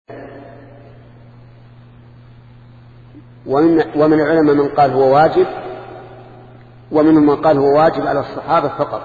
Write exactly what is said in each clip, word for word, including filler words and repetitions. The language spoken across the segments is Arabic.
ومن, ومن العلماء من قال هو واجب، ومنهم من قال هو واجب على الصحابة فقط.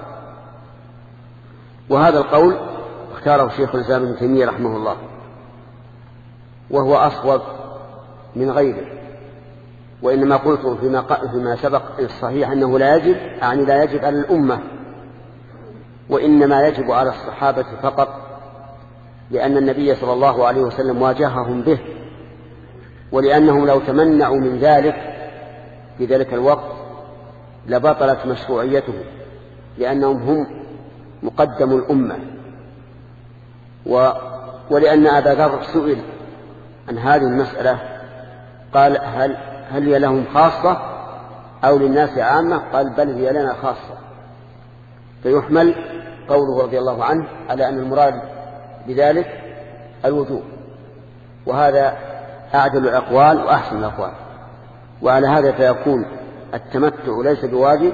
وهذا القول اختاره شيخ الإسلام ابن تيمية رحمه الله، وهو أصوب من غيره. وإنما قلت فيما, فيما سبق الصحيح أنه لا يجب، يعني لا يجب على الأمة، وإنما يجب على الصحابة فقط، لأن النبي صلى الله عليه وسلم واجههم به، ولأنهم لو تمنعوا من ذلك في ذلك الوقت لبطلت مشروعيته، لأنهم هم مقدم الأمة. و... ولأن أبا ذر سئل عن هذه المسألة قال هل, هل هي لهم خاصة أو للناس عامة؟ قال بل هي لنا خاصة. فيحمل قوله رضي الله عنه على أن المراد بذلك الوجوب، وهذا أعدل الأقوال وأحسن الأقوال. وعلى هذا فيكون التمتع ليس بواجب.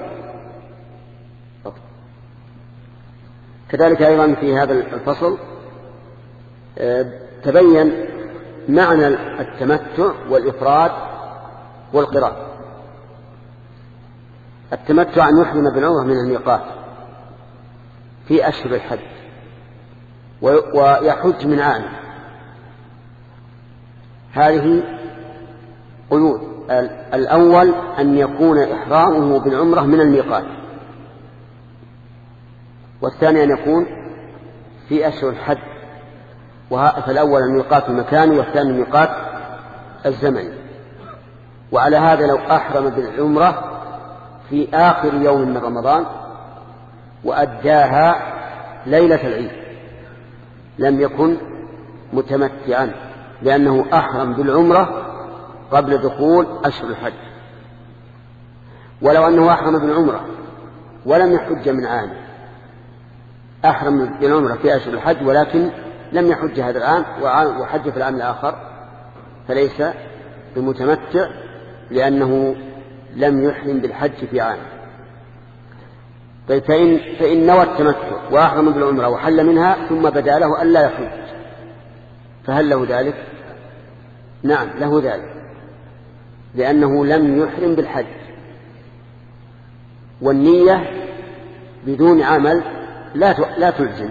كذلك أيضا في هذا الفصل تبين معنى التمتع والإفراد والقران. التمتع أن يحرم بالعمرة من الميقات في أشهر الحج ويحج من عام. هذه قيود. الأول أن يكون إحرامه بالعمرة من الميقات، والثاني أن يكون في أشهر الحج، فالأول الميقات المكاني والثاني الميقات الزمني. وعلى هذا لو أحرم بالعمرة في آخر يوم من رمضان وأداها ليلة العيد لم يكن متمتعا، لأنه أحرم بالعمرة قبل دخول أشهر الحج. ولو أنه أحرم بالعمرة ولم يحج من عام، أحرم بالعمرة في أشهر الحج ولكن لم يحج هذا العام وحج في العام الآخر، فليس بمتمتع، لأنه لم يحرم بالحج في عام. فإن, فإن نوى التمتع وأحرم بالعمرة وحل منها ثم بدا له ألا يحج، فهل له ذلك؟ نعم له ذلك، لأنه لم يحرم بالحج، والنية بدون عمل لا لا تلزم.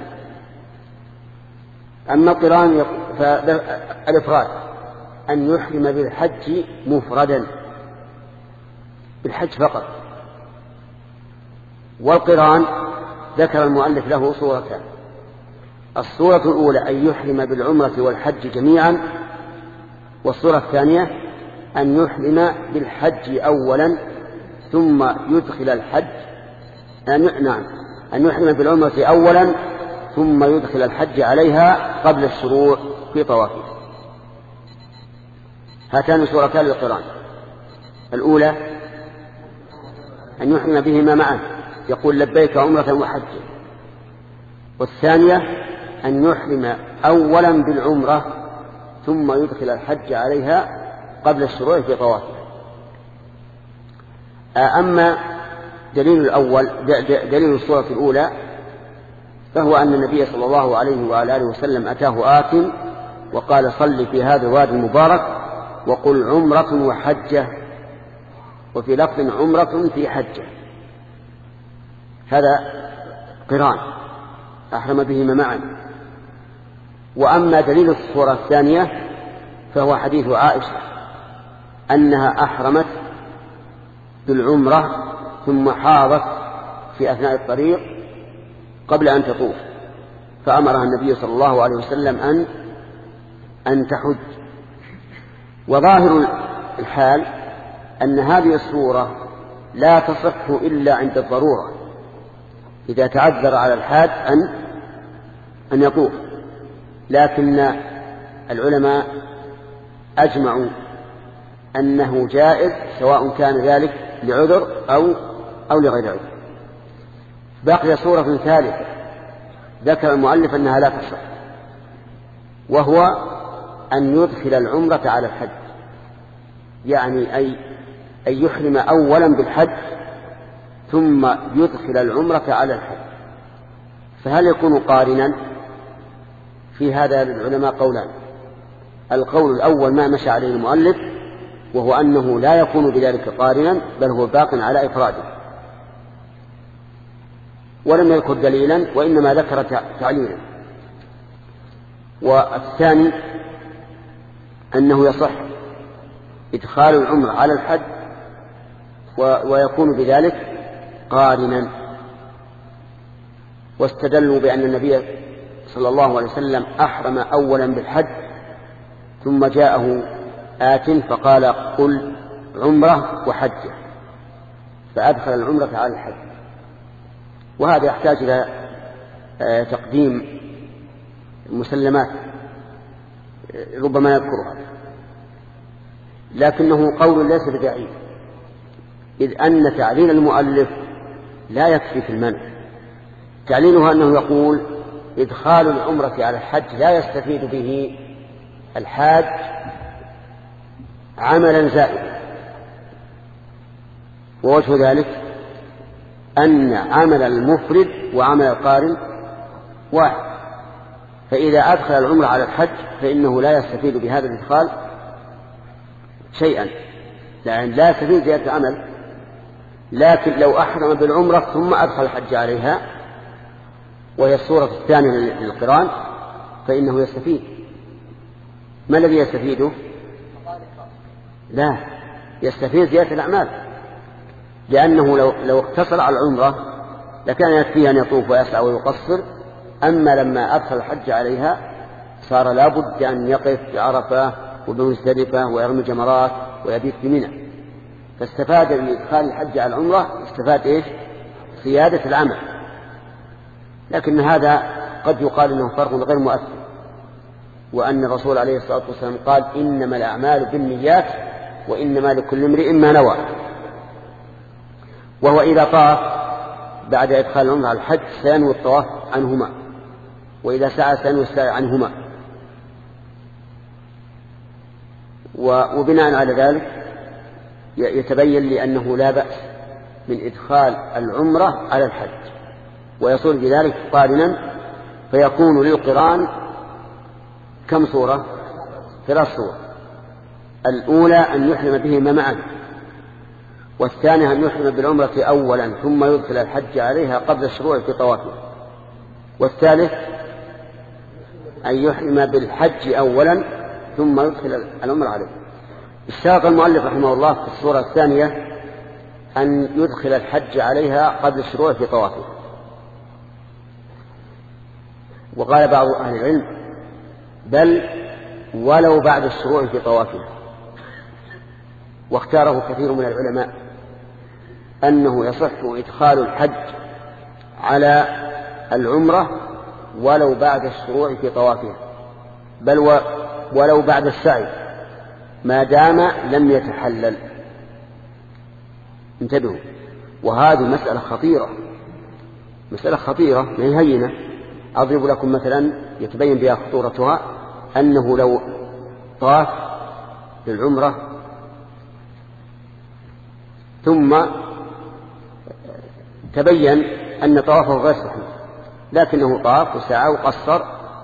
أما القران فالإفراد أن يحرم بالحج مفردا بالحج فقط. والقران ذكر المؤلف له صورتان: الصورة الأولى أن يحرم بالعمرة والحج جميعا، والصورة الثانية أن يحرم بالحج أولا ثم يدخل الحج أن نعم أن يحرم بالعمرة أولا ثم يدخل الحج عليها قبل الشروع في طوافه. هاتان صورتان للقران: الأولى أن يحرم بهما معا يقول لبيك عمرة وحجا، والثانية أن يحرم أولا بالعمرة ثم يدخل الحج عليها قبل الشروع في طوافه. أما دليل الأول دليل الصورة الأولى فهو أن النبي صلى الله عليه وعلى آله وسلم أتاه آت وقال صل في هذا الوادي المبارك وقل عمرة وحجة، وفي لفظ عمرة في حجة. هذا قران أحرم بهما معا. وأما دليل الصورة الثانية فهو حديث عائشة أنها أحرمت بالعمرة ثم حاضت في أثناء الطريق قبل أن تطوف، فأمرها النبي صلى الله عليه وسلم أن أن تحج. وظاهر الحال أن هذه الصورة لا تصح إلا عند الضرورة، إذا تعذر على الحاج أن أن يطوف. لكن العلماء أجمعوا أنه جائز سواء كان ذلك لعذر أو أو لغير عذر. بقي صورة ثالثة ذكر المؤلف أنها لا تصح، وهو أن يدخل العمرة على الحج، يعني أي أن يحرم أولا بالحج ثم يدخل العمرة على الحج. فهل يكون قارنا؟ في هذا للعلماء قولان: القول الأول ما مشى عليه المؤلف، وهو أنه لا يكون بذلك قارنا، بل هو باق على إفراده، ولم يذكر دليلا وإنما ذكر تعليلا. والثاني أنه يصح إدخال العمر على الحج ويكون بذلك قارنا. واستدلوا بأن النبي صلى الله عليه وسلم أحرم أولا بالحج ثم جاءه آت فقال قل عمره وحجه، فأدخل العمرة على الحج. وهذا يحتاج إلى تقديم مسلمات ربما يذكرها، لكنه قول ليس بدعي، إذ أن تعليل المؤلف لا يكفي في المنع. تعليلها أنه يقول إدخال العمرة على الحج لا يستفيد به الحاج عملا زائدا، ووجه ذلك أن عمل المفرد وعمل القارن واحد، فإذا أدخل العمرة على الحج فإنه لا يستفيد بهذا الإدخال شيئا، لأن لا يستفيد زيادة عمل. لكن لو أحرم بالعمرة ثم أدخل الحج عليها، وهي الصورة الثانية للقران، فإنه يستفيد. ما الذي يستفيده؟ لا، يستفيد زيادة الأعمال، لأنه لو, لو اقتصر على العمرة لكان يكفيه أن يطوف ويسعى ويقصر، أما لما أدخل الحج عليها صار لابد أن يقف بعرفة وبمزدلفة ويرمي جمرات ويبيت بمنى، فاستفاد من إدخال الحج على العمرة استفاد إيش؟ زيادة العمل. لكن هذا قد يقال إنه فرق غير مؤثر، وأن الرسول عليه الصلاة والسلام قال إنما الأعمال بالنيات وإنما لكل امرئ ما نوى. وهو إذا طاف بعد إدخال العمرة على الحج سينوي الطواف عنهما، وإذا سعى سينوي السعي عنهما. وبناء على ذلك يتبين لي أنه لا بأس من إدخال العمرة على الحج، ويصير بذلك قارنا، فيكون للقران كم صورة؟ ثلاث صور. الأولى أن يحرم بهما معا، والثانية أن يحرم بالعمرة أولا ثم يدخل الحج عليها قبل الشروع في طوافه، والثالث أن يحرم بالحج أولا ثم يدخل العمرة عليه. اشترط المؤلف رحمه الله في الصورة الثانية أن يدخل الحج عليها قبل الشروع في طوافه. وقال بعض أهل العلم بل ولو بعد الشروع في طوافه، واختاره كثير من العلماء أنه يصح إدخال الحج على العمرة ولو بعد الشروع في طوافها، بل ولو بعد السعي ما دام لم يتحلل. انتبهوا، وهذه مسألة خطيرة، مسألة خطيرة ما هي هينة. أضرب لكم مثلا يتبين بها خطورتها، أنه لو طاف للعمرة ثم تبين أن طوافه غير صحيح، لكنه طاف وسعى وقصر،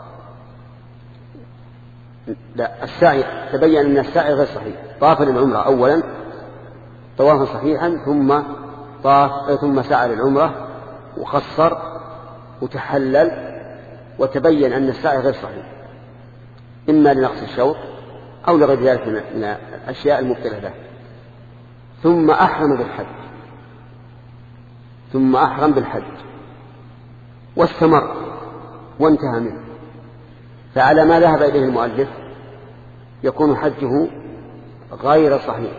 لا السعي تبين أن السعي غير صحيح، طاف للعمرة أولا طوافا صحيحا ثم طاف ثم سعى للعمرة وقصر وتحلل، وتبين أن السعي غير صحيح إما لنقص الشوط أو لغير ذلك من الأشياء المبتلة له، ثم أحرم بالحج ثم أحرم بالحج واستمر وانتهى منه، فعلى ما ذهب إليه المؤلف يكون حجه غير صحيح،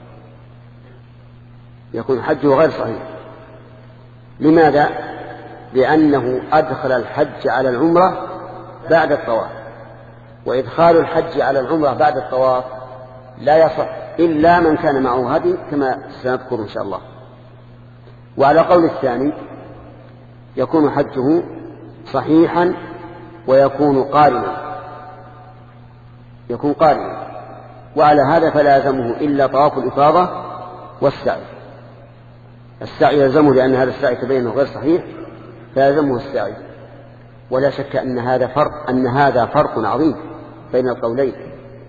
يكون حجه غير صحيح. لماذا؟ لأنه أدخل الحج على العمرة بعد الطواف، وإدخال الحج على العمرة بعد الطواف لا يصح إلا من كان معه هدي كما سنذكر إن شاء الله. وعلى قول الثاني يكون حجه صحيحا ويكون قارنا، يكون قارنا، وعلى هذا فلا يلزمه إلا طواف الإفاضة والسعي. السعي يلزمه لأن هذا السعي تبينه غير صحيح فيلزمه السعي، ولا شك أن هذا فرق أن هذا فرق عظيم بين القولين،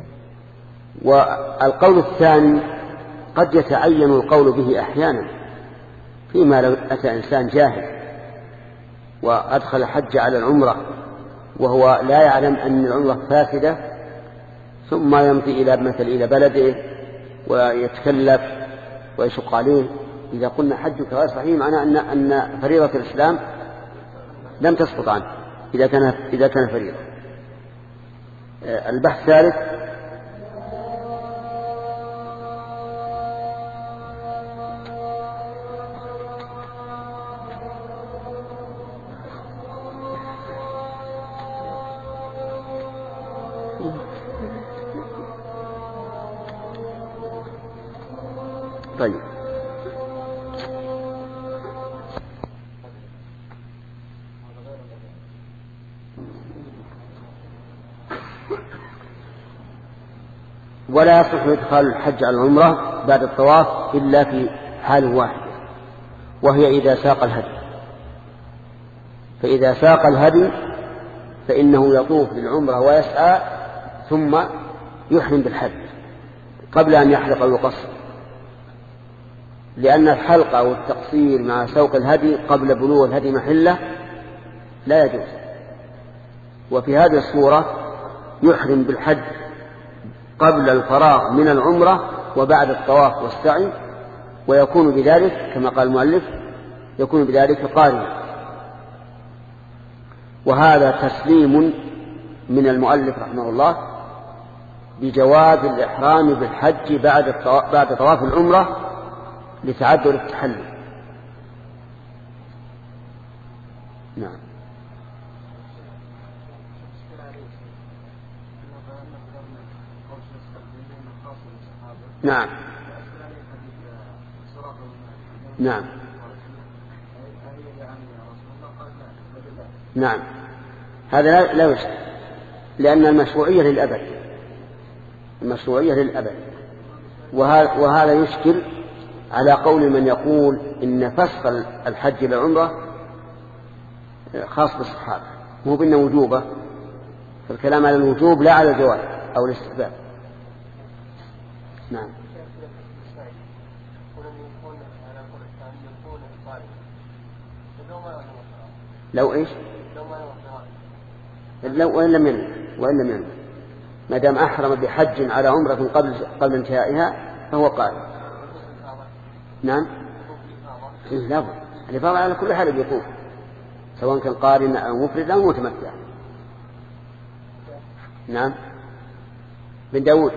والقول الثاني قد يتعين القول به أحيانا، فيما لو أتى إنسان جاهل وأدخل الحج على العمرة وهو لا يعلم أن العمرة فاسدة، ثم يمضي إلى مثل إلى بلده ويتكلف ويشق عليه، إذا قلنا حجك غير صحيح معناه أن أن فريضة الإسلام لم تسقط عنه إذا كان إذا كان فريضة. البحث الثالث طيب ولا يصح إدخال الحج على العمرة بعد الطواف إلا في حال واحدة، وهي إذا ساق الهدي. فإذا ساق الهدي فإنه يطوف للعمرة ويسعى ثم يحرم بالحج قبل أن يحلق ويقصر، لأن الحلق أو التقصير مع سوق الهدي قبل بلوغ الهدي محله لا يجوز. وفي هذه الصورة يحرم بالحج قبل الفراغ من العمرة وبعد الطواف والسعي، ويكون بذلك كما قال المؤلف يكون بذلك قارنا. وهذا تسليم من المؤلف رحمه الله بجواز الإحرام بالحج بعد بعد طواف العمرة لتعذر التحلل. نعم. نعم نعم نعم هذا لا, لا يشكل، لأن المشروعية للأبد، المشروعية للأبد. وهذا, وهذا يشكل على قول من يقول إن فسخ الحج للعمرة خاص بالصحابة مو بأنه وجوبة، فالكلام على الوجوب لا على الجواز أو الاستحباب. نعم. لو إيش؟ لو وإن لم ينوي وإن لم ينوي ما دام أحرم بحج على عمرة قبل قبل انتهائها فهو قارن. نعم. لا بد الإفاضة على كل حال بيطوف سواء كان قارن أو مفرد أو متمتع. نعم. بن داود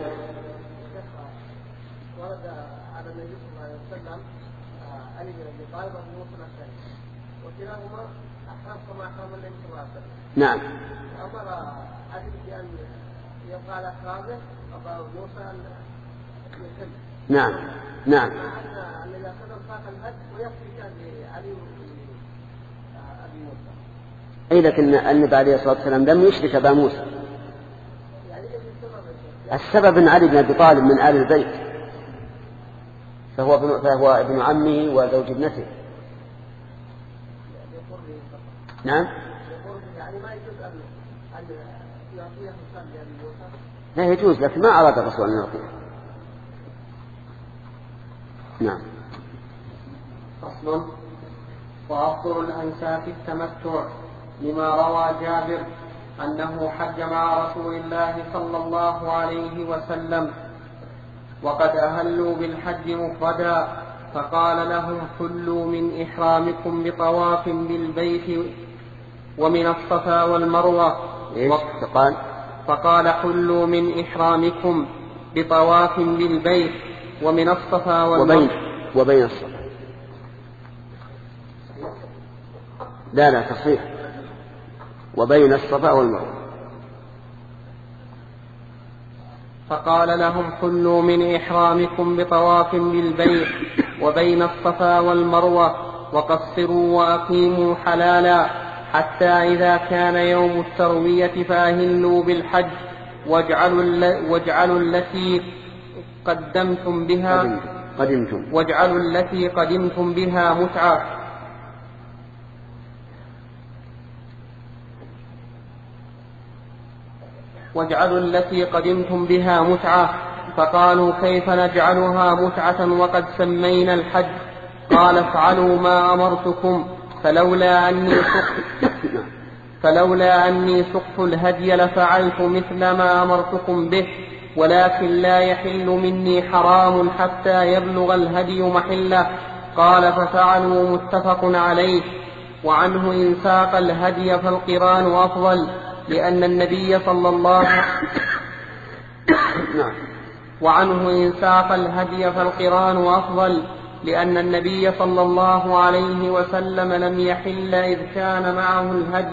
ورد على النبي صلى الله عليه وسلم علي بن ابي طالب وابن موسى الاشعري وكلاهما احرم كما احرم النبي صلى الله عليه وسلم. نعم. امر علي بان يبقى على احرامه وابو موسى ان يتم. نعم نعم. مع ان اذا قدم ساق الهد ويكفي كان لعلي ابي موسى. اي لكن النبي عليه الصلاه والسلام لم يشرك ابا موسى. السبب ان علي بن ابي طالب من آل البيت، فهو ابن, فهو ابن عمه وزوج ابنته. نعم. لا يجوز، لكن ما أراد الرسول أن يعطيه. نعم. فصل. وأفضل الأنساك التمتع، لما روى جابر أنه حج مع رسول الله صلى الله عليه وسلم وقد أهلوا بالحج مفردا، فقال لهم حلوا من إحرامكم بطواف بالبيت ومن الصفا والمروة. فقال فقال حلوا من إحرامكم بطواف بالبيت ومن الصفا والمروة. وبين, وبين الصفا. لا لا تصحيح. وبين الصفا والمروة. فقال لهم حلوا من إحرامكم بطواف بالبيت وبين الصفا والمروة وقصروا وأقيموا حلالا، حتى إذا كان يوم التروية فأهلوا بالحج واجعلوا, واجعلوا التي قدمتم بها قدمتم واجعلوا التي قدمتم بها متعة واجعلوا التي قدمتم بها متعة فقالوا كيف نجعلها متعة وقد سمينا الحج؟ قال افعلوا ما أمرتكم، فلولا أني سقت فلولا أني سقت الهدي لفعلت مثل ما أمرتكم به، ولكن لا يحل مني حرام حتى يبلغ الهدي محله. قال ففعلوا، متفق عليه. وعنه إن ساق الهدي فالقران أفضل لأن النبي صلى الله وعنه إن ساق الهدي فالقران أفضل لأن النبي صلى الله عليه وسلم لم يحل إذ كان معه الهدي.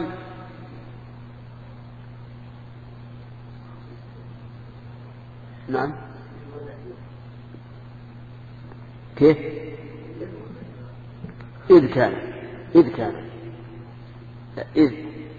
نعم. كيف؟ إذ كان إذ كان إذ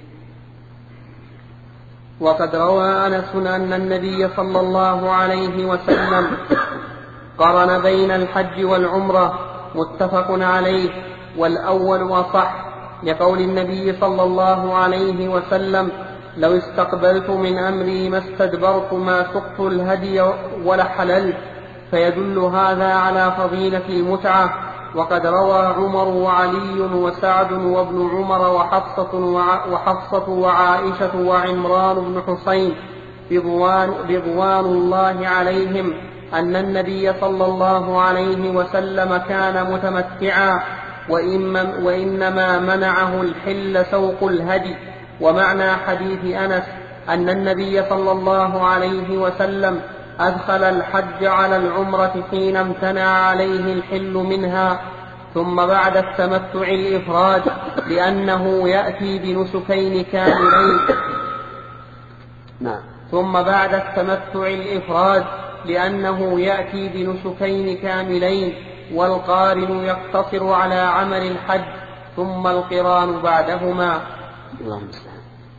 وقد روى أنس أن النبي صلى الله عليه وسلم قرن بين الحج والعمرة، متفق عليه، والأول أصح، لقول النبي صلى الله عليه وسلم لو استقبلت من أمري ما استدبرت ما سقت الهدي ولا حللت، فيدل هذا على فضيلة المتعة. وقد روى عمر وعلي وسعد وابن عمر وحفصة, وحفصة وعائشة وعمران بن حسين رضوان, رضوان الله عليهم أن النبي صلى الله عليه وسلم كان متمتعا، وإنما منعه الحل سوق الهدي. ومعنى حديث أنس أن النبي صلى الله عليه وسلم أدخل الحج على العمرة حين امتنع عليه الحل منها، ثم بعد التمتع الإفراد لأنه يأتي بنسكين كاملين نعم. ثم بعد التمتع الإفراد لأنه يأتي بنسكين كاملين، والقارن يقتصر على عمل الحج، ثم القران بعدهما. اللهم صل.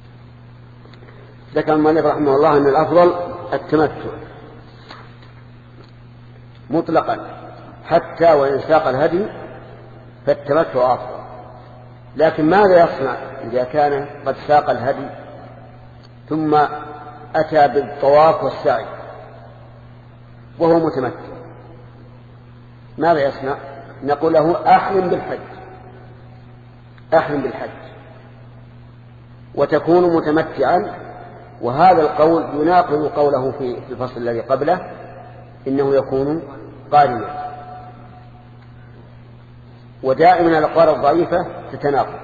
ذكر المؤلف رحمه الله أن الأفضل التمتع مطلقا، حتى وإن ساق الهدي فالتمتع أفضل. لكن ماذا يصنع إذا كان قد ساق الهدي ثم أتى بالطواف والسعي وهو متمتع؟ ماذا يصنع؟ نقول له أحلم بالحج، أحلم بالحج وتكون متمتعا. وهذا القول يناقض قوله في الفصل الذي قبله إنه يكون قارنا. ودائما الأقوال الضعيفة تتناقض،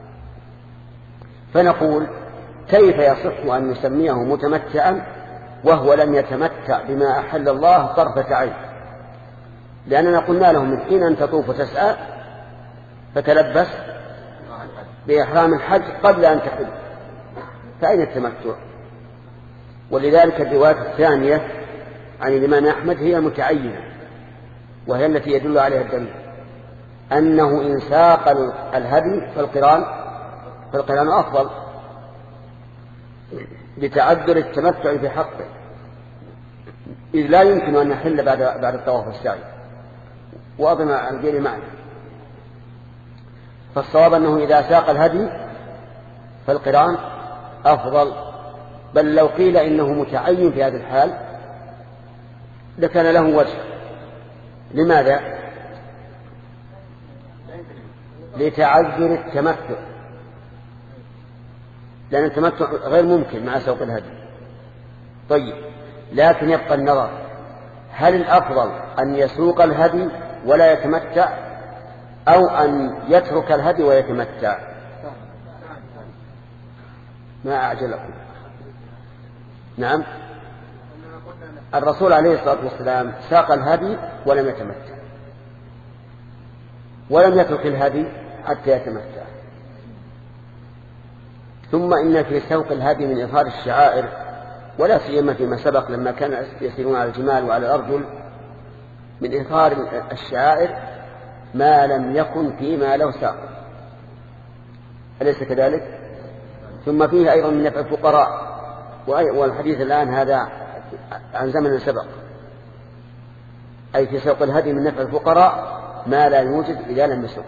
فنقول كيف يصح أن نسميه متمتعا وهو لم يتمتع بما أحل الله طرفة عين؟ لأننا قلنا له من حين أن تطوف وتسعى فتلبس بإحرام الحج قبل أن تحل، فأين التمتع؟ ولذلك الرواية الثانية عن الإمام أحمد هي المتعينة، وهي التي يدل عليها الدليل أنه إن ساق الهدي فالقران فالقران أفضل لتعذر التمتع في حقه، إذ لا يمكن أن يحل بعد بعد الطواف والسعي وأظن الغير معنى. فالصواب أنه إذا ساق الهدي فالقران أفضل، بل لو قيل إنه متعين في هذه الحال لكان له وجه. لماذا؟ لتعذر التمتع، لأن التمتع غير ممكن مع سوق الهدي. طيب، لكن يبقى النظر، هل الأفضل أن يسوق الهدي ولا يتمتع أو أن يترك الهدي ويتمتع؟ ما أعجلكم. نعم، الرسول عليه الصلاة والسلام ساق الهدي ولم يتمتع، ولم يترك الهدي حتى يتمتع. ثم إن في سوق الهدي من إظهار الشعائر، ولا سيما فيما سبق لما كان يسيرون على الجمال وعلى الأرجل، من إظهار الشعائر ما لم يكن فيما لو ساق، أليس كذلك؟ ثم فيه أيضا من نفع الفقراء، والحديث الآن هذا عن زمن سبق، أي في سوق الهدي من نفع الفقراء ما لا يوجد إذا لم يسوق.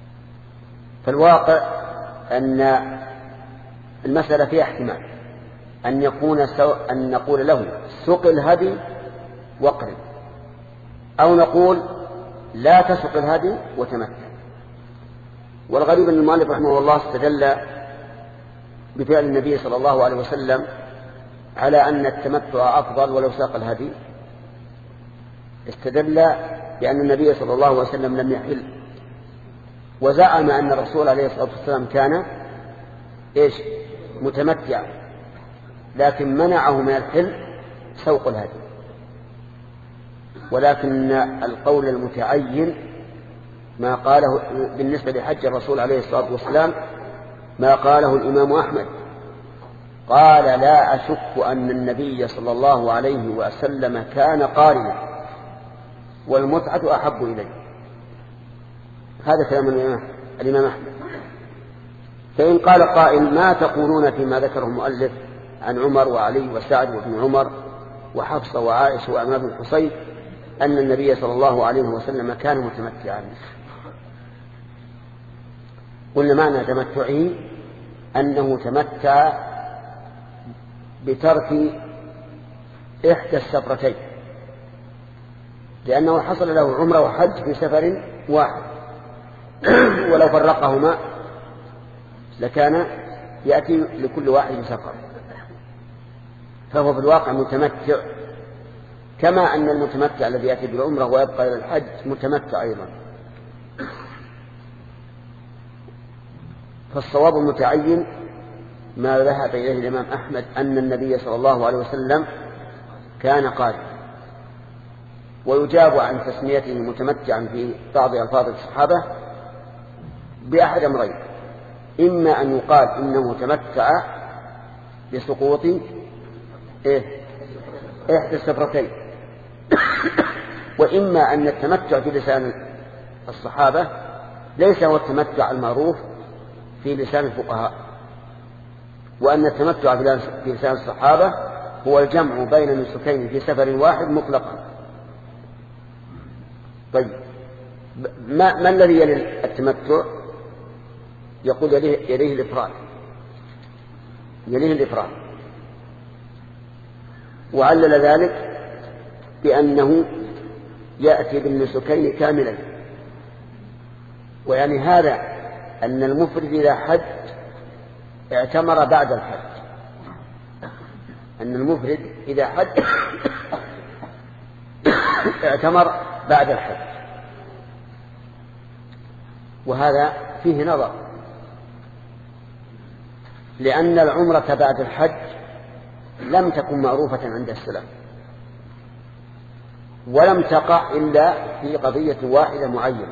فالواقع أن المسألة فيها احتمال، أن يكون سو... أن نقول له سق الهدي واقرن، أو نقول لا تسق الهدي وتمتع. والغريب أن المؤلف رحمه الله استدل بفعل النبي صلى الله عليه وسلم على أن التمتع أفضل ولو ساق الهدي. استدل بأن النبي صلى الله عليه وسلم لم يحل، وزعم أن الرسول عليه الصلاة والسلام كان إيش متمتع، لكن منعه من الحل سوق الهدي. ولكن القول المتعين ما قاله بالنسبة لحج الرسول عليه الصلاة والسلام ما قاله الإمام أحمد، قال لا أشك أن النبي صلى الله عليه وسلم كان قارنا والمتعة أحب إليه. هذا كلام الإمام أحمد. فإن قال قائل ما تقولون فيما ذكره المؤلف عن عمر وعلي وسعد وابن عمر وحفصة وعائشة وعماد بن حصين أن النبي صلى الله عليه وسلم كان متمتعا؟ قلنا معنى تمتعه أنه تمتع بترك إحدى السفرتين، لأنه حصل له عمره وحج في سفر واحد، ولو فرقهما لكان يأتي لكل واحد سفر، فهو في الواقع متمتع، كما أن المتمتع الذي يأتي بالعمره ويبقى إلى الحج متمتع أيضا. فالصواب المتعين ما ذهب إليه الإمام أحمد أن النبي صلى الله عليه وسلم كان قارئا. ويجاب عن تسميته متمتعا في بعض ألفاظ الصحابة بأحد أمرين: إما أن يقال إنه تمتع بسقوط إيه؟ إحدى السفرتين، وإما أن التمتع في لسان الصحابة ليس هو التمتع المعروف في لسان الفقهاء، وأن التمتع في لسان الصحابة هو الجمع بين النسكين في سفر واحد مطلقا. طيب ما, ما الذي يلي التمتع؟ يقول يليه, يليه الإفراد يليه الإفراد وعلل ذلك بأنه يأتي بالنسكين كاملين. ويعني هذا أن المفرد إذا حج اعتمر بعد الحج، أن المفرد إذا حج اعتمر بعد الحج، وهذا فيه نظر، لأن العمرة بعد الحج لم تكن معروفة عند السلف، ولم تقع إلا في قضية واحدة معينة.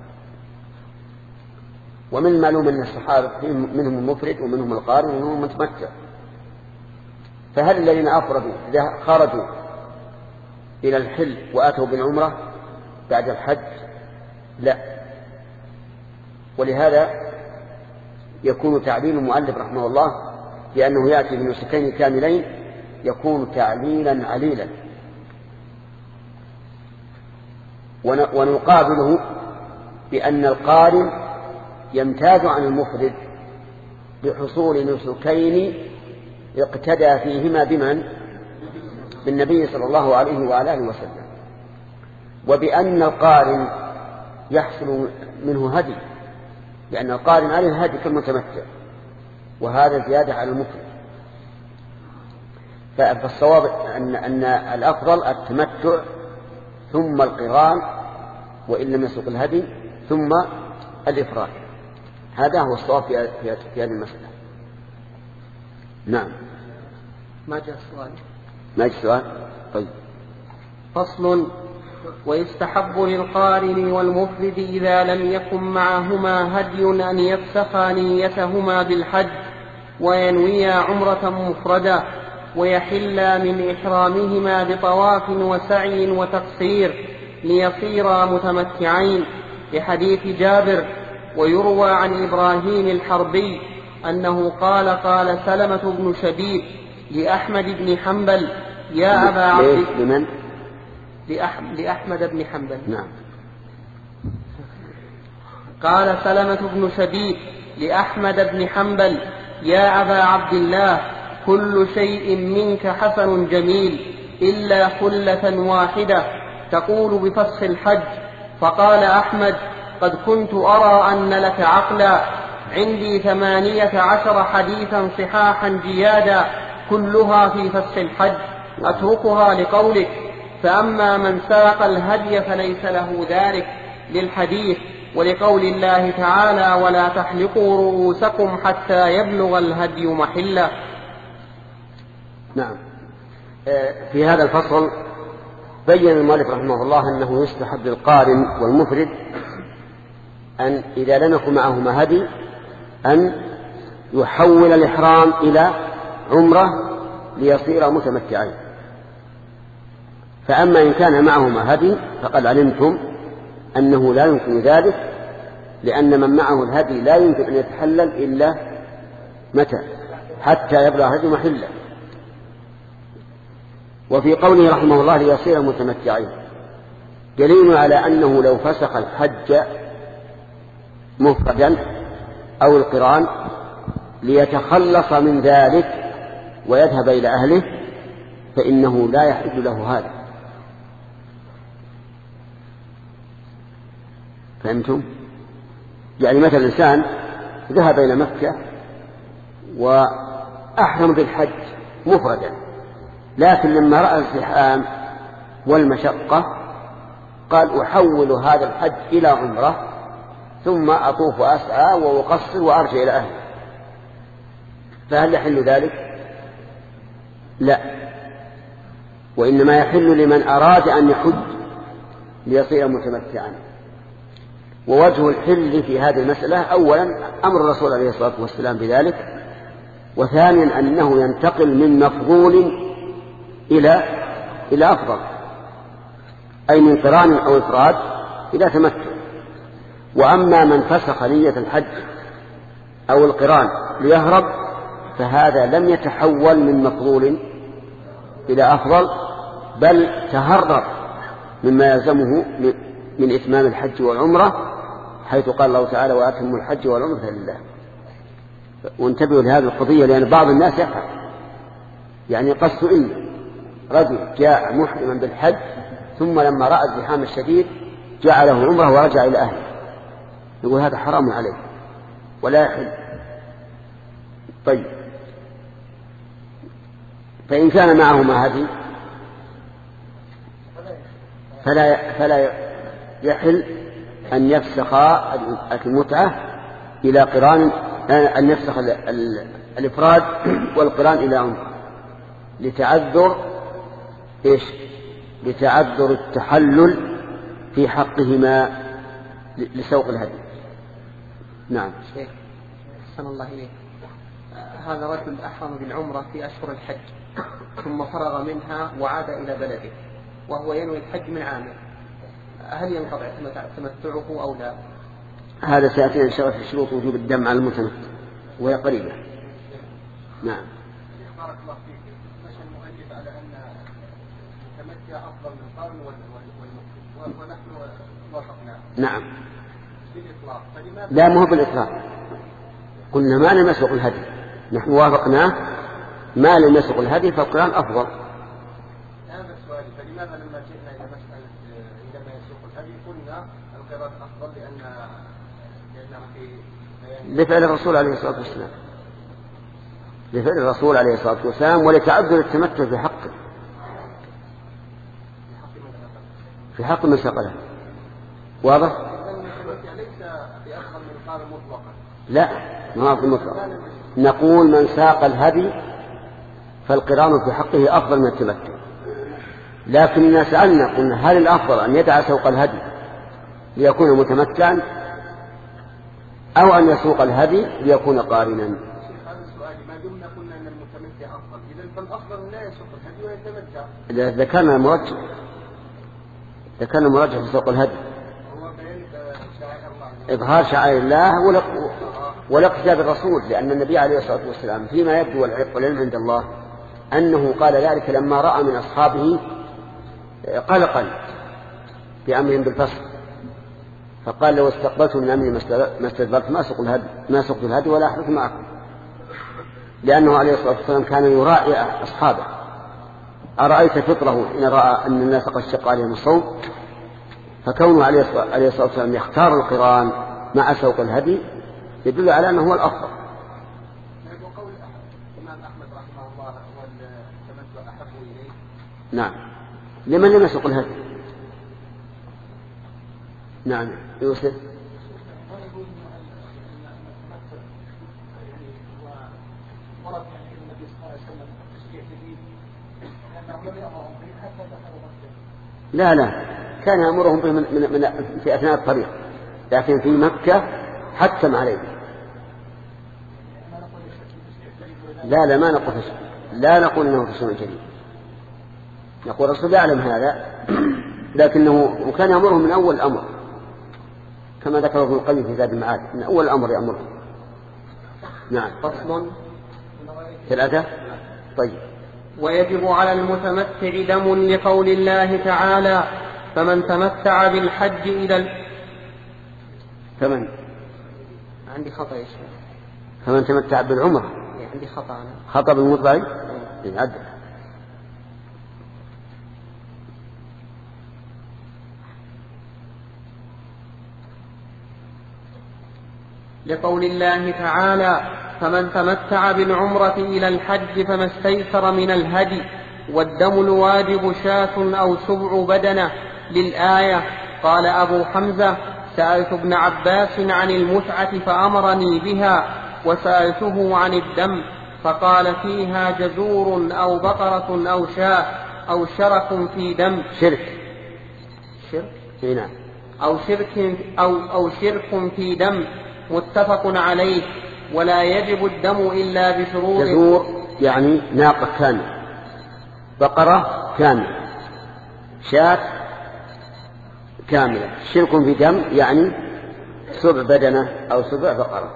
ومن المعلوم أن الصحابة منهم المفرد ومنهم القارن ومنهم المتمتع، فهل الذين أفردوا إذا خرجوا إلى الحل وأتوا بالعمرة بعد الحج؟ لا. ولهذا يكون تعليل المؤلف رحمه الله بأنه يأتي بنسكين كاملين يكون تعليلا عليلا. ونقابله بأن القارن يمتاز عن المفرد بحصول نسكين اقتدى فيهما بمن؟ بالنبي صلى الله عليه وعلى آله وسلم، وبأن القارن يحصل منه هدي، لأن القارن عليه هدي كالمتمتع، وهذا زيادة على المفرد. فالصواب أن, أن الأفضل التمتع ثم القران وإن لم يسوق الهدي ثم الإفراد. هذا هو الصواب في, في, في هذه المسألة. نعم. ما جاء السؤال؟ ما جاء السؤال. طيب. فصل: ويستحب للقارن والمفرد إذا لم يكن معهما هدي أن يفسخا نيتهما بالحج وينويا عمرة مفردة ويحلا من إحرامهما بطواف وسعي وتقصير ليصيرا متمتعين، لحديث جابر. ويروى عن إبراهيم الحربي أنه قال قال سلمة بن شبيب لأحمد بن حنبل: يا أبا عبد لمن؟ لأحمد بن حنبل. نعم. قال سلمة بن شبيب لأحمد بن حنبل: يا أبا عبد الله، كل شيء منك حسن جميل إلا خلة واحدة تقول بفسخ الحج. فقال أحمد: قد كنت أرى أن لك عقلا، عندي ثمانية عشر حديثا صحاحا جيادا كلها في فسخ الحج أتركها لقولك. فأما من ساق الهدي فليس له ذلك للحديث، ولقول الله تعالى: ولا تحلقوا رؤوسكم حتى يبلغ الهدي محله. نعم. في هذا الفصل بين المؤلف رحمه الله أنه يستحب للقارن والمفرد أن إذا لم يكن معهما هدي أن يحول الإحرام إلى عمرة ليصير متمتعين. فأما إن كان معهما هدي فقد علمتم أنه لا يمكن ذلك، لأن من معه الهدي لا يمكن أن يتحلل إلا متى؟ حتى يبلغ الهدي محله. وفي قوله رحمه الله ليصير متمتعين دليل على أنه لو فسخ الحج مفردا أو القران ليتخلص من ذلك ويذهب إلى أهله فإنه لا يحل له هذا. فهمتم؟ يعني مثل الإنسان ذهب إلى مكة وأحرم بالحج مفردا، لكن لما رأى الزحام والمشقة قال أحول هذا الحج إلى عمرة ثم أطوف وأسعى وأقصر وأرجع إلى أهلي، فهل يحل ذلك؟ لا، وإنما يحل لمن أراد أن يحج ليصير متمتعا. ووجه الحل في هذه المسألة أولا أمر الرسول عليه الصلاة والسلام بذلك، وثانيا أنه ينتقل من مفضول إلى إلى أفضل، أي من قران أو إفراد إلى تمتع. وأما من فسخ نية الحج أو القران ليهرب فهذا لم يتحول من مفضول إلى أفضل، بل تهرب مما يلزمه من إتمام الحج والعمرة، حيث قال الله تعالى: وأتموا الحج والعمرة لله. وانتبهوا لهذه القضية، لأن بعض الناس يفعل، يعني قصد إن رجل جاء محرما بالحج ثم لما رأى الزحام الشديد جعله عمره ورجع إلى أهله، يقول هذا حرام عليه ولا يحل. طيب، فإن كان معهما هدي فلا فلا يحل أن يفسخ المتعة إلى قران، أن يفسخ الإفراد والقران إلى عمرة لتعذر إيش؟ لتعذر التحلل في حقهما لسوق الهدي. نعم. شيخ أحسن الله إليك، هذا رجل أحرم بالعمرة في أشهر الحج ثم فرغ منها وعاد إلى بلده وهو ينوي الحج من عامه، هل ينقطع تمتعه أو لا؟ هذا سيأتينا إن شاء الله في شروط وجوب الدم على المتمتع وهي قريبة. نعم. بارك الله فيك. مشى المؤلف على أن التمتع أفضل من القرن والمفرد ونحن وافقنا. نعم. بالإطلاق. فلماذا؟ لا، مو بالإطلاق، قلنا ما لم يسبق الهدي، نحن وافقناه ما لم يسبق الهدي فالقران أفضل. هذا السؤال، فلماذا لما جئنا إلى مسألة عندما يسوق الهدي قلنا القران أفضل لأن لأنه في بيان لفعل الرسول عليه الصلاة والسلام، لفعل الرسول عليه الصلاة والسلام ولتعذر التمتع في حقه، في حق من سقله. واضح؟ ليس بأفضل من القران مطلقا. لا، ما هو في المطلق. نقول من ساق الهدي فالقران في حقه أفضل من التمتع، لكننا سألنا قلنا هل الأفضل أن يدع سوق الهدي ليكون متمتعا أو أن يسوق الهدي ليكون قارنا؟ هذا السؤال ما دمنا قلنا أن المتمتع أفضل، إذن فالأفضل لا يسوق الهدي ويتمتع. إذا ذكرنا المرجح، ذكرنا المرجح في سوق الهدي هو بيان شعائر الله، إظهار شعائر الله والاقتداء بالرسول، لأن النبي عليه الصلاة والسلام فيما يبدو والعلم عند الله أنه قال ذلك لما رأى من أصحابه قلقا بأمرهم بالفصل، فقال: لو استقبلت من أمري ما استدبرت ما سقت الهدي ما سقت الهدي ولا أحدث معكم. لأنه عليه الصلاة والسلام كان يراعي أصحابه. أرأيت فطره إن رأى أن الناس قد شق عليهم الصوم، فكونه عليه الصلاة والسلام يختار القران مع سوق الهدي يدل على أنه هو الأفضل. وقول الإمام أحمد رحمه الله والتمتع أحب إليه. نعم، لمن لم يسوق الهدي. نعم يوسف. لا لا، كان يأمرهم به من من في أثناء الطريق، لكن في مكة حتم عليه. لا لا ما نقول لا نقول إنه تشريع جديد، نقول الرسول يعلم هذا لكنه وكان يأمرهم من أول الأمر كما ذكر ابن القيم في زاد المعاد، من أول الأمر يأمرهم. نعم. فصل ثلاثة. طيب. ويجب على المتمتع دم لقول الله تعالى فمن تمتع بالحج إلى ال... فمن عندي خطأ يا شيخ. فمن تمتع بالعمرة عندي خطأ أنا. خطأ بالمطبعي يعدل. لقول الله تعالى فمن تمتع بالعمرة إلى الحج فما استيسر من الهدي والدم الواجب شاة أو سبع بدنة للآية. قال أبو حمزة سألت ابن عباس عن المتعة فأمرني بها وسألته عن الدم فقال فيها جزور أو بقرة أو شاة أو شرك في دم. شرك شرك هنا أو شرك أو أو شرك في دم متفق عليه. ولا يجب الدم إلا بشروط. جزور يعني ناقة كاملة، بقرة كاملة، شاة كاملة. شرك في دم يعني سبع بدنة أو سبع بقرة.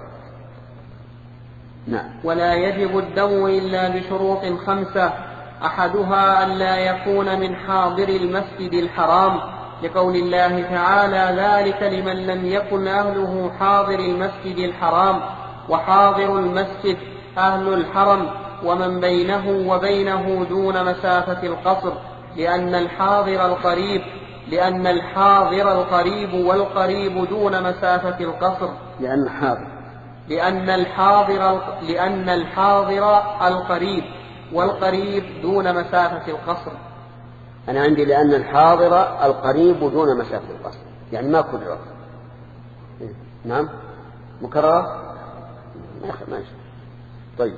نعم. ولا يجب الدم إلا بشروط خمسة، أحدها أن لا يكون من حاضر المسجد الحرام لقول الله تعالى ذلك لمن لم يكن أهله حاضر المسجد الحرام، وحاضر المسجد أهل الحرم ومن بينه وبينه دون مسافة القصر، لأن الحاضر القريب لأن الحاضر القريب والقريب دون مسافة القصر. لأن الحاضر لأن الحاضر لأن الحاضر القريب والقريب دون مسافة القصر. أنا عندي لأن الحاضر القريب دون مسافة القصر، يعني ما كرر. نعم مكررة ماشي. طيب.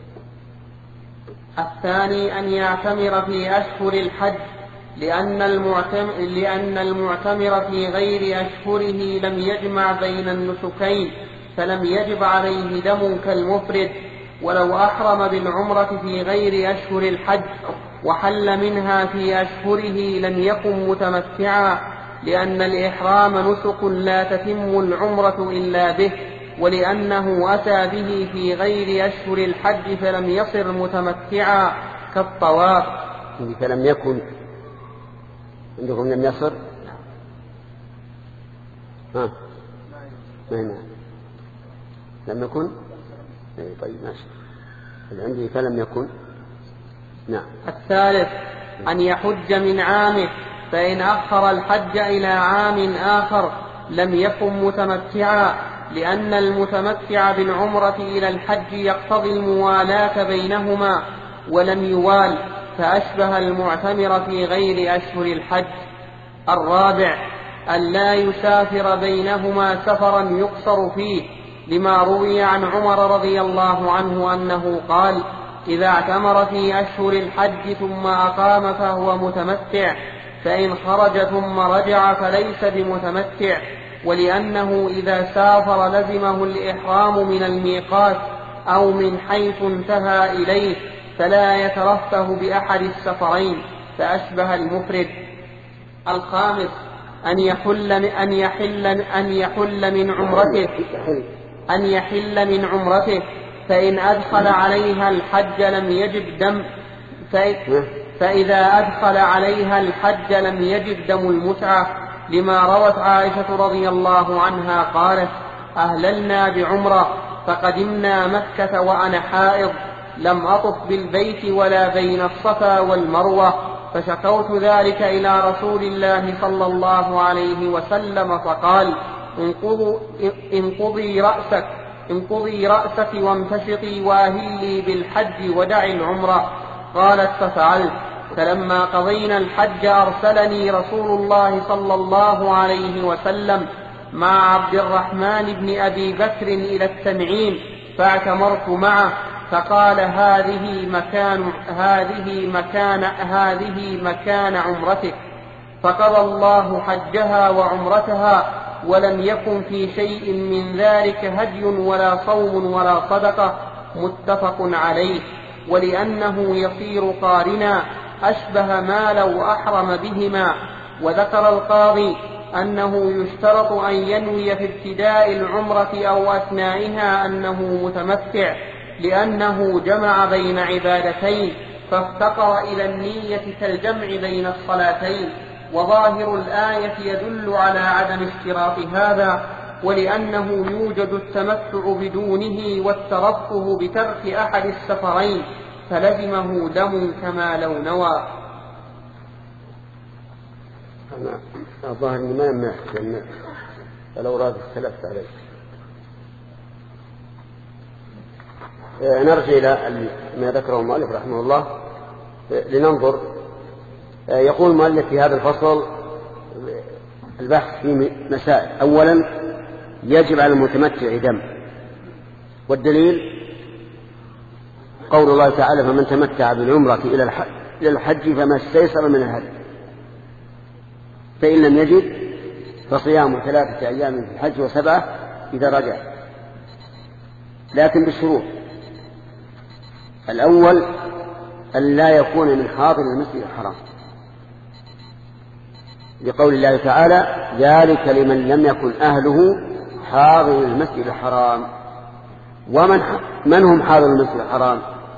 الثاني أن يعتمر في أشهر الحج لأن المعتمر, لأن المعتمر في غير أشهره لم يجمع بين النسكين فلم يجب عليه دم كالمفرد. ولو أحرم بالعمرة في غير أشهر الحج وحل منها في أشهره لم يكن متمتعا، لأن الإحرام نسك لا تتم العمرة إلا به، ولأنه أتى به في غير أشهر الحج فلم يصر متمتعا كالطواف. فلم يكن عندكم لم يصر. ها ما هنا لم يكن. طيب ماشي. عندي فلم يكن. نعم. الثالث أن يحج من عامه، فإن أخر الحج إلى عام آخر لم يكن متمتعا، لأن المتمتع بالعمرة إلى الحج يقتضي الموالاة بينهما ولم يوال، فأشبه المعتمر في غير أشهر الحج. الرابع أن لا يسافر بينهما سفرا يقصر فيه، لما روي عن عمر رضي الله عنه أنه قال إذا اعتمر في أشهر الحج ثم أقام فهو متمتع، فإن خرج ثم رجع فليس بمتمتع، ولأنه إذا سافر لزمه الإحرام من الميقات أو من حيث انتهى إليه فلا يترفه بأحد السفرين، فأشبه المفرد. الخامس أن يحل أن يحل أن يحل من عمرته أن يحل من عمرته فإن أدخل عليها الحج لم يجب دم فإذا أدخل عليها الحج لم يجب دم المتعة، لما روت عائشة رضي الله عنها قالت أهللنا بعمرة فقدمنا مكة وأنا حائض لم أطف بالبيت ولا بين الصفا والمروة، فشكوت ذلك إلى رسول الله صلى الله عليه وسلم فقال انقضي رأسك انقضي رأسك وامتشطي وأهلي بالحج ودعي العمرة. قالت ففعلت. فلما قضينا الحج أرسلني رسول الله صلى الله عليه وسلم مع عبد الرحمن بن أبي بكر إلى التنعيم فاعتمرت معه، فقال هذه مكان هذه مكان هذه مكان عمرتك. فقضى الله حجها وعمرتها، ولم يكن في شيء من ذلك هدي ولا صوم ولا صدقة، متفق عليه. ولأنه يصير قارنا أشبه ما لو أحرم بهما. وذكر القاضي أنه يشترط أن ينوي في ابتداء العمرة أو أثنائها أنه متمتع، لأنه جمع بين عبادتين فافتقر إلى النية كالجمع بين الصلاتين، وظاهر الآية يدل على عدم اشتراط هذا، ولأنه يوجد التمتع بدونه والترفه بترك أحد السفرين، فلزمه دم كما لو نوى. أنا الظاهر أني ما يمنع فلو راد اختلفت عليه. نرجع إلى ما ذكره المؤلف رحمه الله لننظر. يقول المؤلف في هذا الفصل البحث في مسائل. أولا يجب على المتمتع دم، والدليل قول الله تعالى فمن تمتع بالعمرة إلى الحج فما استيسر من الهدي، فإن لم يجد فصيام ثلاثة أيام في الحج وسبعة إذا رجع، لكن بالشروط. الأول أن لا يكون من حاضر المسجد الحرام، لقول الله تعالى ذلك لمن لم يكن أهله حاضر المسجد الحرام. ومن من هم حاضر المسجد الحرام؟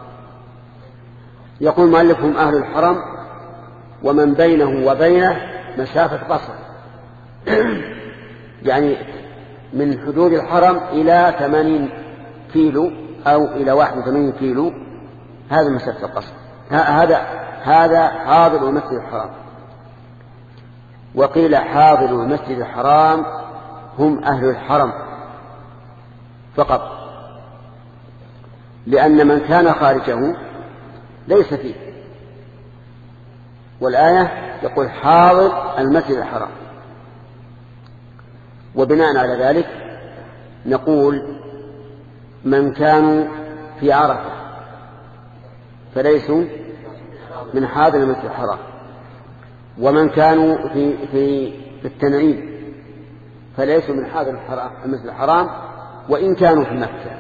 يقول مؤلفهم أهل الحرم ومن بينه وبينه مسافة قصر يعني من حدود الحرم إلى ثمانين كيلو أو إلى واحد وثمانين كيلو، هذا مسافة القصر. هذا هذا حاضر المسجد الحرام. وقيل حاضر المسجد الحرام هم أهل الحرم فقط، لأن من كان خارجه ليس فيه، والآية يقول حاضر المسجد الحرام. وبناء على ذلك نقول من كانوا في عرفة فليسوا من حاضر المسجد الحرام، ومن كانوا في في في التنعيم فليسوا من حاضر المسجد الحرام وإن كانوا في مكة.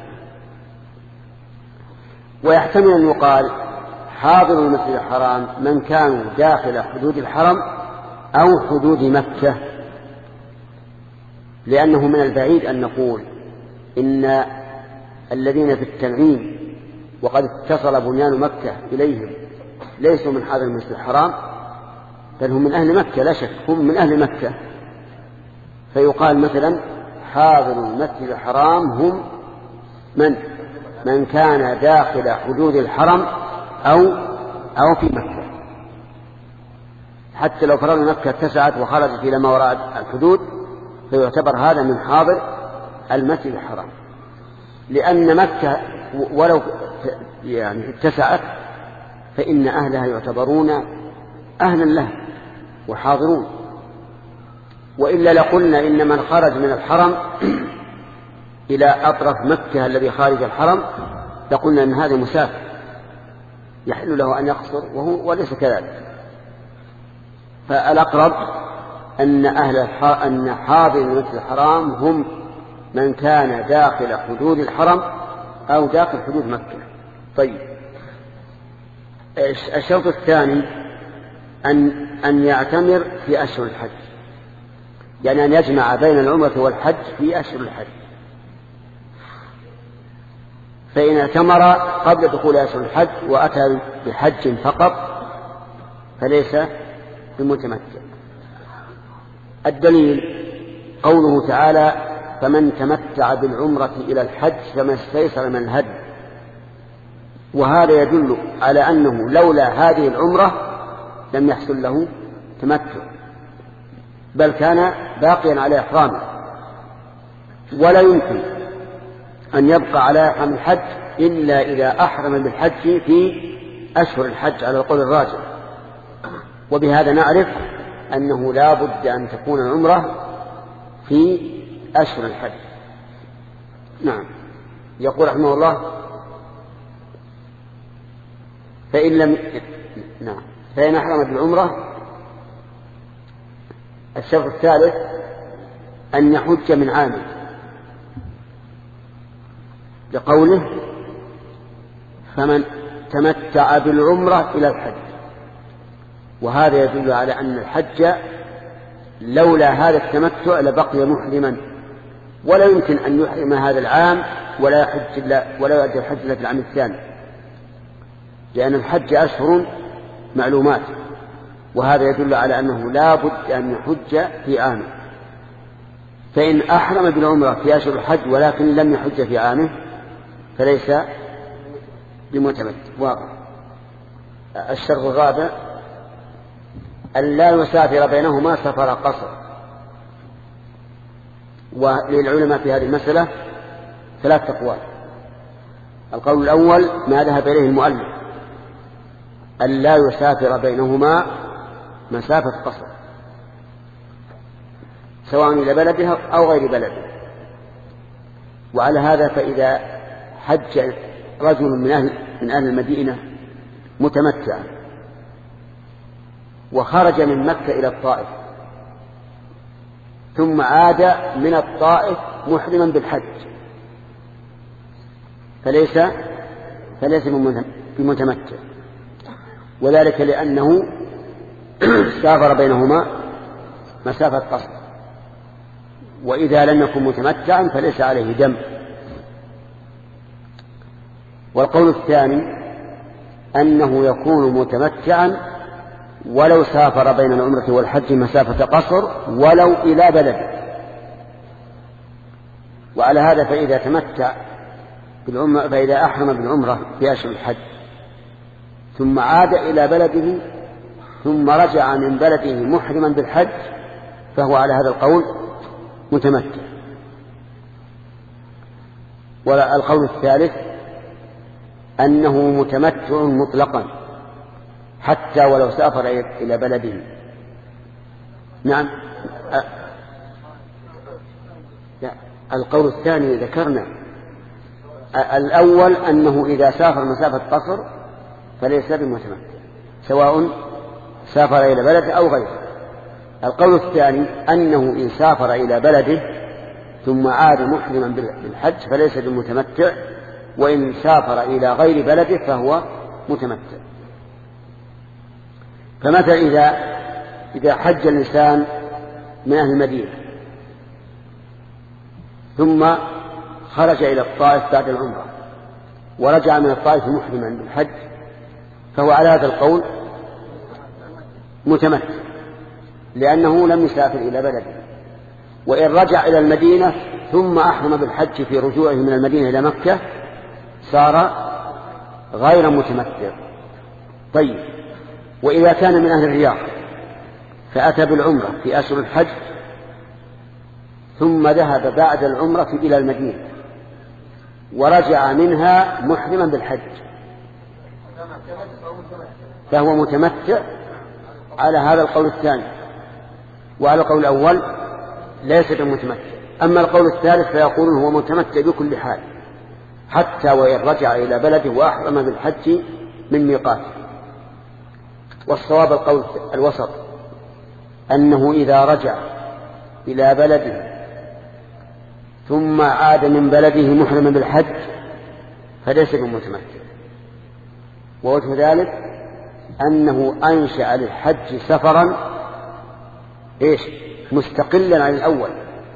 ويحتمل أن يقال حاضر المسجد الحرام من كانوا داخل حدود الحرم أو حدود مكة، لأنه من البعيد أن نقول إن الذين في التنعيم وقد اتصل بنيان مكة إليهم ليسوا من حاضر المسجد الحرام، بل هم من أهل مكة، لا شك هم من أهل مكة. فيقال مثلا حاضر المسجد الحرام هم من من كان داخل حدود الحرم أو أو في مكة، حتى لو فرضنا مكة اتسعت وخرجت إلى ما وراء الحدود فيعتبر هذا من حاضر المسجد الحرام، لأن مكة ولو يعني اتسعت فإن أهلها يعتبرون أهلا له وحاضرون. وإلا لقلنا إن من خرج من الحرم إلى أطرف مكة الذي خارج الحرم لقلنا أن هذا مسافر يحل له أن يقصر وهو وليس كذلك. فالأقرب أن أهل أن حاضر المسجد الحرام هم من كان داخل حدود الحرم أو داخل حدود مكة. طيب، الشرط الثاني أن أن يعتمر في أشهر الحج، يعني أن يجمع بين العمرة والحج في أشهر الحج. فإن اعتمر قبل دخول أشهر الحج وأتى بحج فقط فليس بمتمتع. الدليل قوله تعالى فمن تمتع بالعمرة إلى الحج فما استيسر من الهدي، وهذا يدل على أنه لولا هذه العمرة لم يحصل له تمتع، بل كان باقيا على إحرامه، ولا يمكن أن يبقى على إحرام الحج إلا إذا أحرم بالحج في أشهر الحج على القول الراجح. وبهذا نعرف أنه لا بد أن تكون العمرة في أشهر الحج. نعم. يقول رحمه الله: فإن لم نعم فإن أحرم بالعمرة. الشرط الثالث أن يحج من عامه، لقوله: فمن تمتع بالعمرة إلى الحج. وهذا يدل على أن الحج لولا هذا التمتع لبقي محرما، ولا يمكن أن يحرم هذا العام ولا يحج إلا ولا يؤدي الحج إلا في العام الثاني، لأن الحج أشهر معلومات، وهذا يدل على أنه لا بد أن يحج في عامه. فإن أحرم بالعمرة في أشهر الحج ولكن لم يحج في عامه فليس بمتمتع. واضح. الشرط الرابع أن لا يسافر بينهما سفر قصر. وللعلماء في هذه المسألة ثلاث أقوال. القول الأول ما ذهب إليه المؤلف، أن لا يسافر بينهما مسافة قصر، سواء إلى بلدها أو غير بلدها. وعلى هذا فإذا حج رجل من أهل, من أهل المدينة متمتعا وخرج من مكة إلى الطائف ثم عاد من الطائف محرما بالحج فليس فليس بمتمتع، وذلك لأنه سافر بينهما مسافة قصر، وإذا لم يكن متمتعا فليس عليه دم. والقول الثاني أنه يكون متمتعا ولو سافر بين العمرة والحج مسافة قصر ولو إلى بلده. وعلى هذا فإذا تمتع بالعمرة فإذا أحرم بالعمرة في أشهر الحج ثم عاد إلى بلده ثم رجع من بلده محرما بالحج فهو على هذا القول متمتع. والقول الثالث أنه متمتع مطلقا حتى ولو سافر إلى بلده. نعم. القول الثاني ذكرنا الأول أنه إذا سافر مسافة قصر فليس بمتمتع سواء سافر إلى بلده أو غيره. القول الثاني أنه إن سافر إلى بلده ثم عاد محرما بالحج فليس بمتمتع، وإن سافر إلى غير بلده فهو متمتع. فمثلا إذا إذا حج الإنسان من أهل المدينة ثم خرج إلى الطائف بعد العمرة ورجع من الطائف محرما بالحج فهو على هذا القول متمتع لأنه لم يسافر إلى بلده. وإن رجع إلى المدينة ثم أحرم بالحج في رجوعه من المدينة إلى مكة صار غير متمتع. طيب، وإذا كان من أهل الرياض فأتى بالعمرة في أشهر الحج ثم ذهب بعد العمرة إلى المدينة ورجع منها محرما بالحج فهو متمتع على هذا القول الثاني. وعلى القول الأول ليس بمتمتع. أما القول الثالث فيقول هو متمتع بكل حال حتى وإن رجع إلى بلده وأحرم بالحج من ميقاته. والصواب القول الوسط أنه إذا رجع إلى بلده ثم عاد من بلده محرما بالحج فليس بمتمتع. ووجه ذلك أنه أنشأ للحج سفرا إيش مستقلا عن الأول،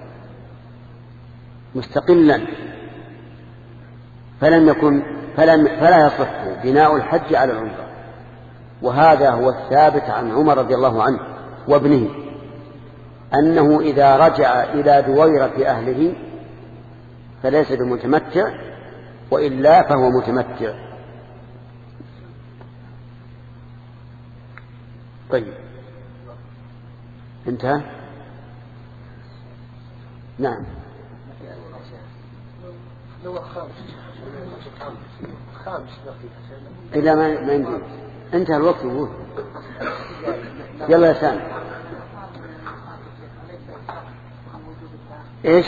مستقلا فلم يكن فلم فلا يصح بناء الحج على العمرة. وهذا هو الثابت عن عمر رضي الله عنه وابنه أنه إذا رجع إلى دويرة أهله فليس بمتمتع وإلا فهو متمتع. طيب انتهى. نعم. إلى ما ما يمكن انتهى الوقت. يقول يلا يا سامي. ايش؟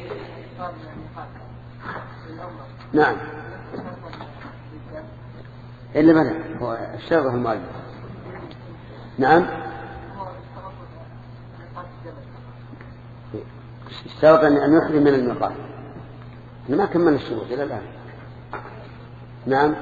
نعم. إلا بلى هو الشرط المؤلف. نعم. اشترط أن يحرم من الميقات. ما كمل الشروط إلى الآن. نعم.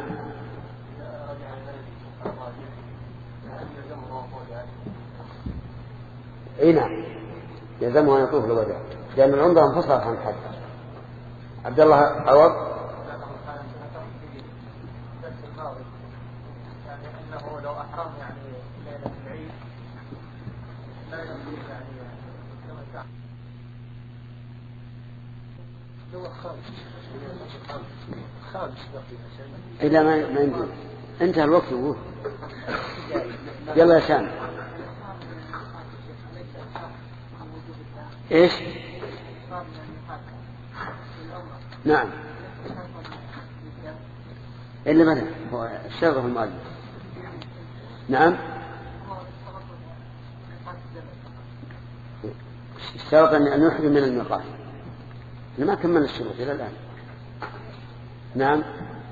اي نعم يلزمه ان يطوف الوداع لان العمره انفصلت عن الحج. عبد الله عوض. يعني انه لو احرم يعني ليله العيد لا يمكن يعني يتمتع. هو خامس خامس إلا ما ما يمكن انتهى الوقت. يقول يلا يا سامي. ايش؟ نعم. إلا ماذا هو الشرط المؤلف. نعم. اشترط أن يحرم من الميقات. ما كمل الشروط إلى الآن. نعم.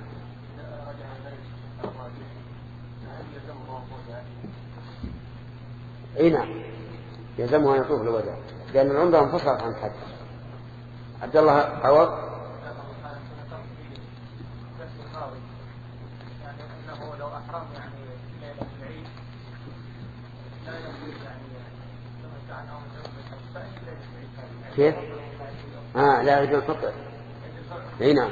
اي نعم يلزمه ان يطوف الوداع لان العمره انفصلت عن الحج. عبد الله عوض. يعني انه لو احرم يعني ليله العيد لا يمكن يعني يتمتع عنه من كيف؟ اه لا يجوز الفطر. اي نعم.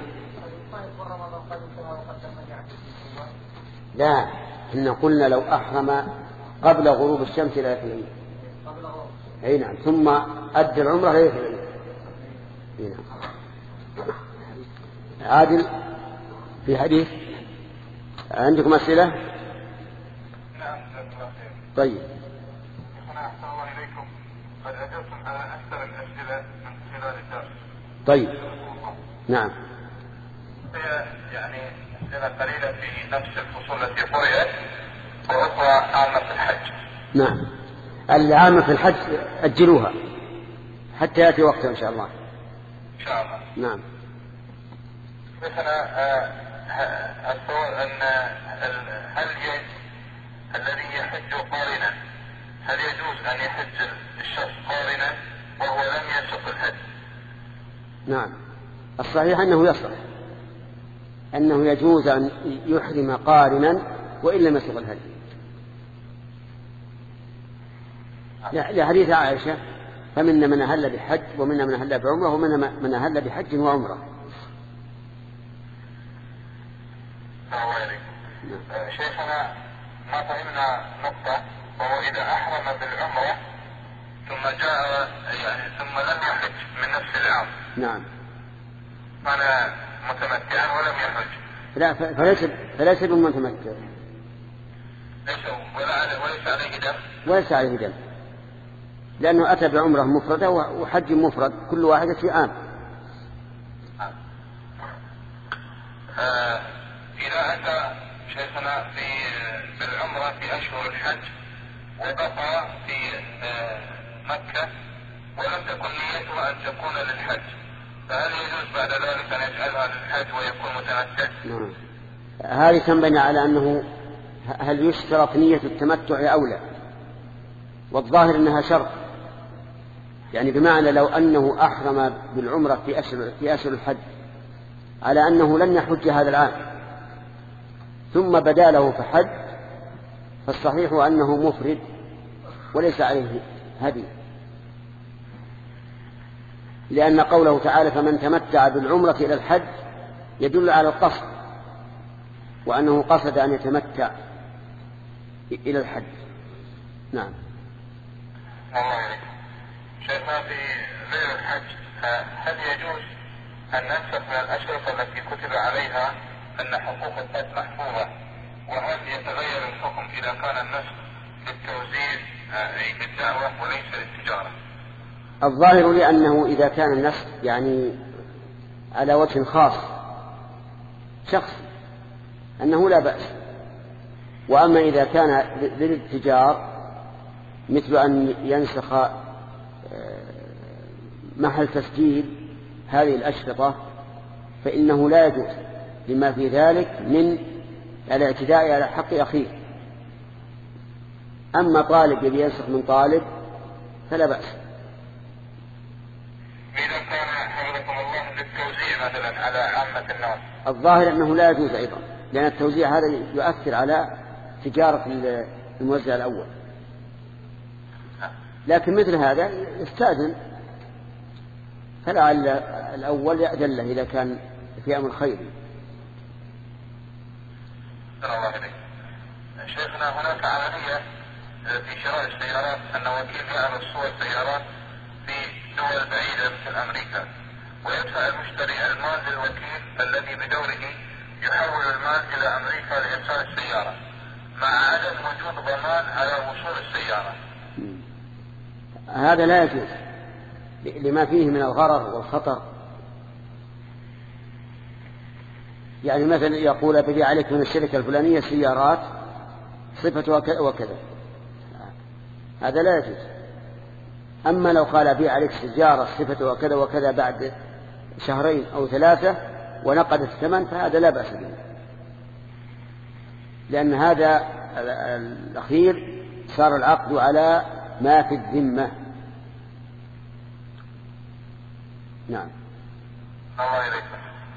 لا إن قلنا لو أحرم قبل غروب الشمس ليلة العيد. اي نعم ثم أدى العمرة ليلة العيد. اي نعم. عادل في حديث عندكم أسئلة؟ نعم. طيب. أنا أحسن الله إليكم قد أجبتم على أكثر الأسئلة من خلال الدرس. طيب. نعم. هي يعني أسئلة قليلة في نفس الفصول التي قرأت وأخرى عامة في الحج. نعم. العامة في الحج أجلوها حتى يأتي وقتها إن شاء الله. إن شاء الله. نعم. مثلا السؤال أن هل الذي يحج قارنا هل يجوز أن يحج الشخص قارنا وهو لم يسق الهدي؟ نعم الصحيح أنه يصح أنه يجوز أن يحرم قارنا وإن لم يسق الهدي لحديث عائشة فمنا من أهل بحج ومنا من أهل بعمرة ومنا من أهل بحج وعمرة. نعم. شيخنا ما فهمنا نقطة وهو إذا أحرم بالعمرة ثم جاء يعني ثم لم يحج من نفس العام. نعم. أنا متمتعا ولم يحج. لا فليس فليس بمتمتع. ليس ولا وليس عليه دم. وليس عليه دم لأنه أتى بعمرة مفردة وحج مفرد كل واحدة في عام. آه إذا أتى شيخنا في بالعمرة في أشهر الحج وبقى في آه مكة ولم تكن نيته أن تكون للحج فهل يجوز بعد ذلك أن يجعلها للحج ويكون متمتع؟ نعم. هذه تنبني على أنه هل يشترط نية التمتع أو لا والظاهر أنها شرط يعني بمعنى لو أنه أحرم بالعمرة في أشهر في أشهر الحج على أنه لن يحج هذا العام ثم بدا له فحج فالصحيح أنه مفرد وليس عليه هدي لأن قوله تعالى فمن تمتع بالعمرة إلى الحج يدل على القصد وأنه قصد أن يتمتع إلى الحج. نعم. الله عليكم. شيخنا في غير الحج هل يجوز أن ننسخ من الأشرطة التي كتب عليها أن حقوق الحج محفوظة وهل يتغير الحكم إذا كان النسخ للتوزيع أي للدعوة وليس للتجارة؟ الظاهر لأنه إذا كان النسخ يعني على وجه خاص شخصي أنه لا بأس، وأما إذا كان للاتجار مثل أن ينسخ محل تسجيل هذه الأشرطة فإنه لا يجوز لما في ذلك من الاعتداء على حق أخيه. أما طالب يبي ينسخ من طالب فلا بأس. إذا كان حفظكم الله للتوزيع مثلا على عامة الناس، الظاهر أنه لا يجوز أيضا، لأن التوزيع هذا يؤثر على تجارة الموزع الأول. لكن مثل هذا يستأذن، فلعل الأول يأذن له إذا كان في أمر خيري. الله عليك. شيخنا هناك عملية في شراء السيارات أن وكيل يعرض صور سيارات في دول بعيدة مثل أمريكا، ويدفع المشتري المال للوكيل الذي بدوره يحول المال إلى أمريكا لإرسال السيارة مع عدم وجود ضمان على وصول السيارة. هذا لا يجوز لما فيه من الغرر والخطر. يعني مثلا يقول ببيع عليك من الشركة الفلانية سيارات صفتها كذا وكذا، هذا لا يجوز. أما لو قال بيع عليك سيارة صفتها كذا وكذا بعد شهرين أو ثلاثة ونقد الثمن فهذا لا بأس به، لأن هذا الأخير صار العقد على ما في الذمة. نعم. الله إليك.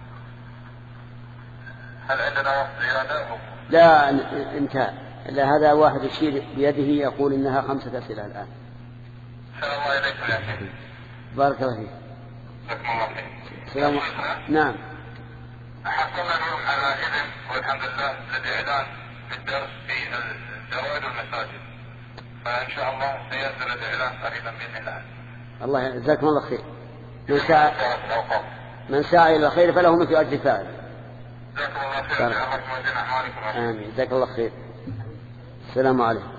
هل عندنا وقت زيادة؟ لا انتهى. لا، هذا واحد يشير بيده يقول إنها خمسة أسئلة الآن. الله إليكم يا شيخ. بارك الله فيك. جزاكم الله خير. سلام. نعم. حصلنا اليوم على إذن والحمد لله للإعلان بالدرس في الزواج والمساجد، فإن شاء الله سيصل الإعلان قريبا بإذن الله. الله جزاكم الله خير. من سعى من سعى إلى الخير فله مثل أجر فاعل. جزاكم الله خير. آمين. جزاك الله خير. السلام عليكم.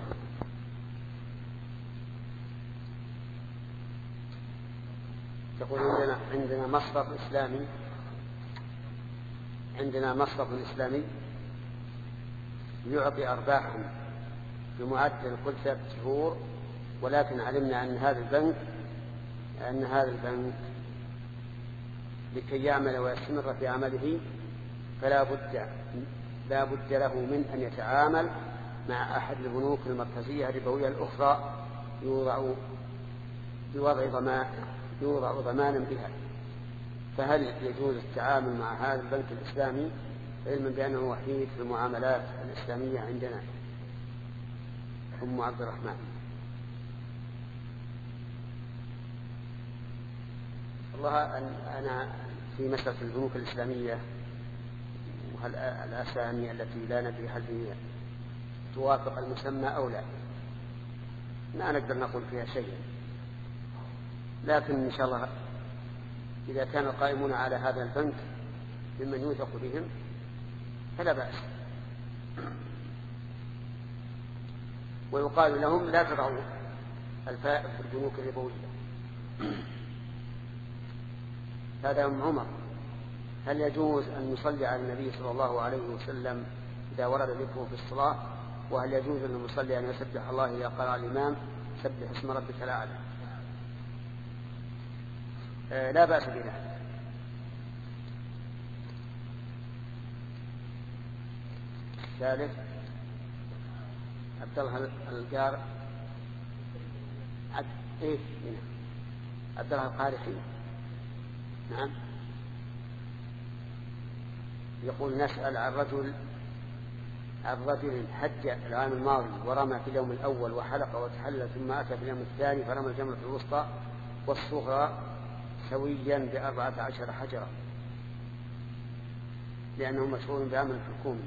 تقول عندنا عندنا مصرف إسلامي عندنا مصرف إسلامي يعطي أرباحا بمعدل كل ثلاث شهور، ولكن علمنا أن هذا البنك أن هذا البنك لكي يعمل ويستمر في عمله فلا بد لا بد له من أن يتعامل مع أحد البنوك المركزية الربوية الأخرى يوضع بوضع ضمان يوضع ضمانا بها. فهل يجوز التعامل مع هذا البنك الإسلامي علما بأنه وحيد في المعاملات الإسلامية عندنا؟ أم عبد الرحمن. والله أنا في مسألة البنوك الإسلامية والأسامي التي لا ندري هل هي توافق المسمى أو لا، لا نقدر نقول فيها شيئا، لكن إن شاء الله إذا كان القائمون على هذا البنك ممن يوثق بهم فلا بأس. ويقال لهم لا تضعوا الفائق في البنوك الربوية. هذا أم عمر: هل يجوز أن نصلي على النبي صلى الله عليه وسلم إذا ورد ذكره في الصلاة؟ وهل يجوز أن نصلي أن يسبح الله إذا قرأ الإمام سبح اسم ربك الأعلى؟ آه لا بأس بذلك. ثالث عبد الله الجار عبد إيه عبد الله القارحي. نعم. يقول: نسأل عن رجل عن رجل حج العام الماضي ورمى في اليوم الأول وحلق وتحلل، ثم أتى في اليوم الثاني فرمى الجمرة الوسطى والصغرى سويا بأربعة عشر حجرا، لأنه مشهور بعمل الحكومي،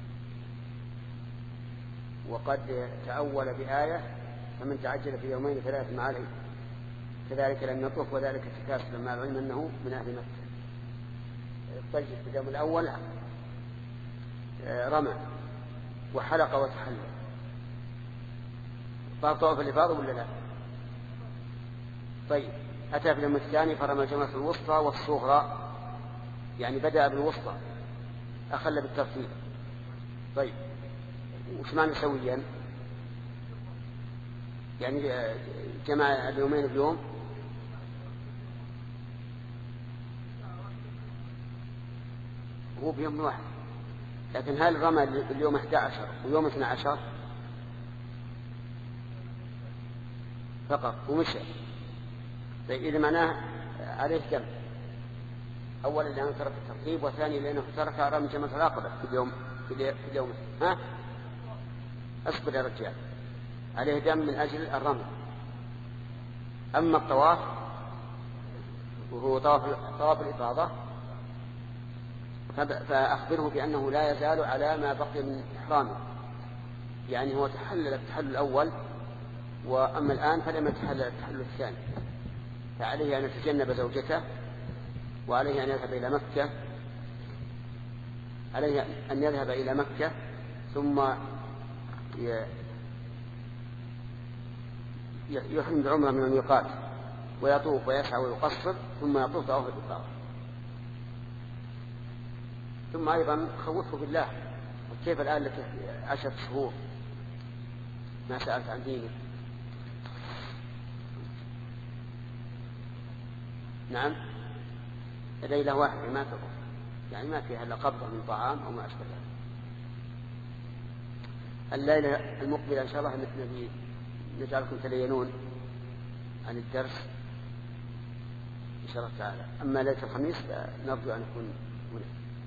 وقد تأول بآية: فمن تعجل في يومين ثلاث عليه، كذلك لم يطرق وذلك تكاسل لما علم أنه من أهل مكة. طيب في اليوم الأول رمى وحلق وتحلل، صار طواف الإفاضة ولا لا؟ طيب أتى في اليوم الثاني فرمى الجمرة الوسطى والصغرى، يعني بدأ بالوسطى أخل بالترتيب. طيب وش معنى سويا؟ يعني جمع اليومين بيوم؟ هو بيوم واحد، لكن هل رمى اليوم أحد عشر ويوم اثني عشر فقط ومشى؟ طيب إذا معناه عليه دم، أولا لأنه ترك الترتيب، وثاني لأنه ترك رمي جمرة العقبة في اليوم في اليوم ها أصبر يا رجال، عليه دم من أجل الرمي. أما الطواف وهو طواف طواف الإفاضة فأخبره بأنه لا يزال على ما بقي من إحرامه، يعني هو تحلل التحلل الأول، وأما الآن فلم يتحلل التحلل الثاني، فعليه أن يتجنب زوجته، وعليه أن يذهب إلى مكة عليه أن يذهب إلى مكة ثم يحرم بعمرة من الميقات ويطوف ويسعى ويقصر ثم يطوف طواف الإفاضة. ثم أيضا خوفه بالله، كيف الآن لك عشرة شهور ما سألت عن دينك؟ نعم ليلة واحدة ما تطوف، يعني ما فيها إلا قبضة من طعام أو ما أشبه ذلك. الليلة المقبلة إن شاء الله نبي نجعلكم تلينون عن الدرس إن شاء الله تعالى. أما ليلة الخميس نرجو أن نكون هنا.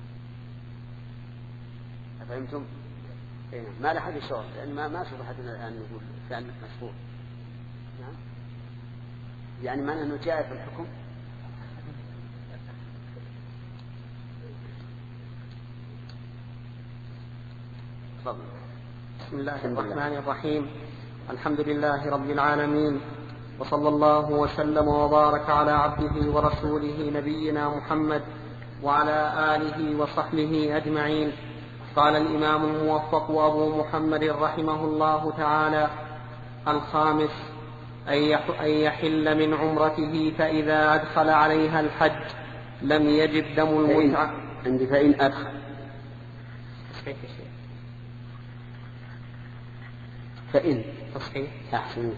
أفهمتم؟ ما لحد شغل، لأن ما ما شوف أحدنا الآن نقول فعلا مشهور. نعم يعني معنى أنه جاء في الحكم. بسم الله الرحمن الرحيم. الحمد لله رب العالمين، وصلى الله وسلم وبارك على عبده ورسوله نبينا محمد وعلى آله وصحبه أجمعين. قال الإمام الموفق أبو محمد رحمه الله تعالى: الخامس أن يحل من عمرته فإذا أدخل عليها الحج لم يجب دم المتعة. عندي فإن أدخل فإن تصحيح أحسن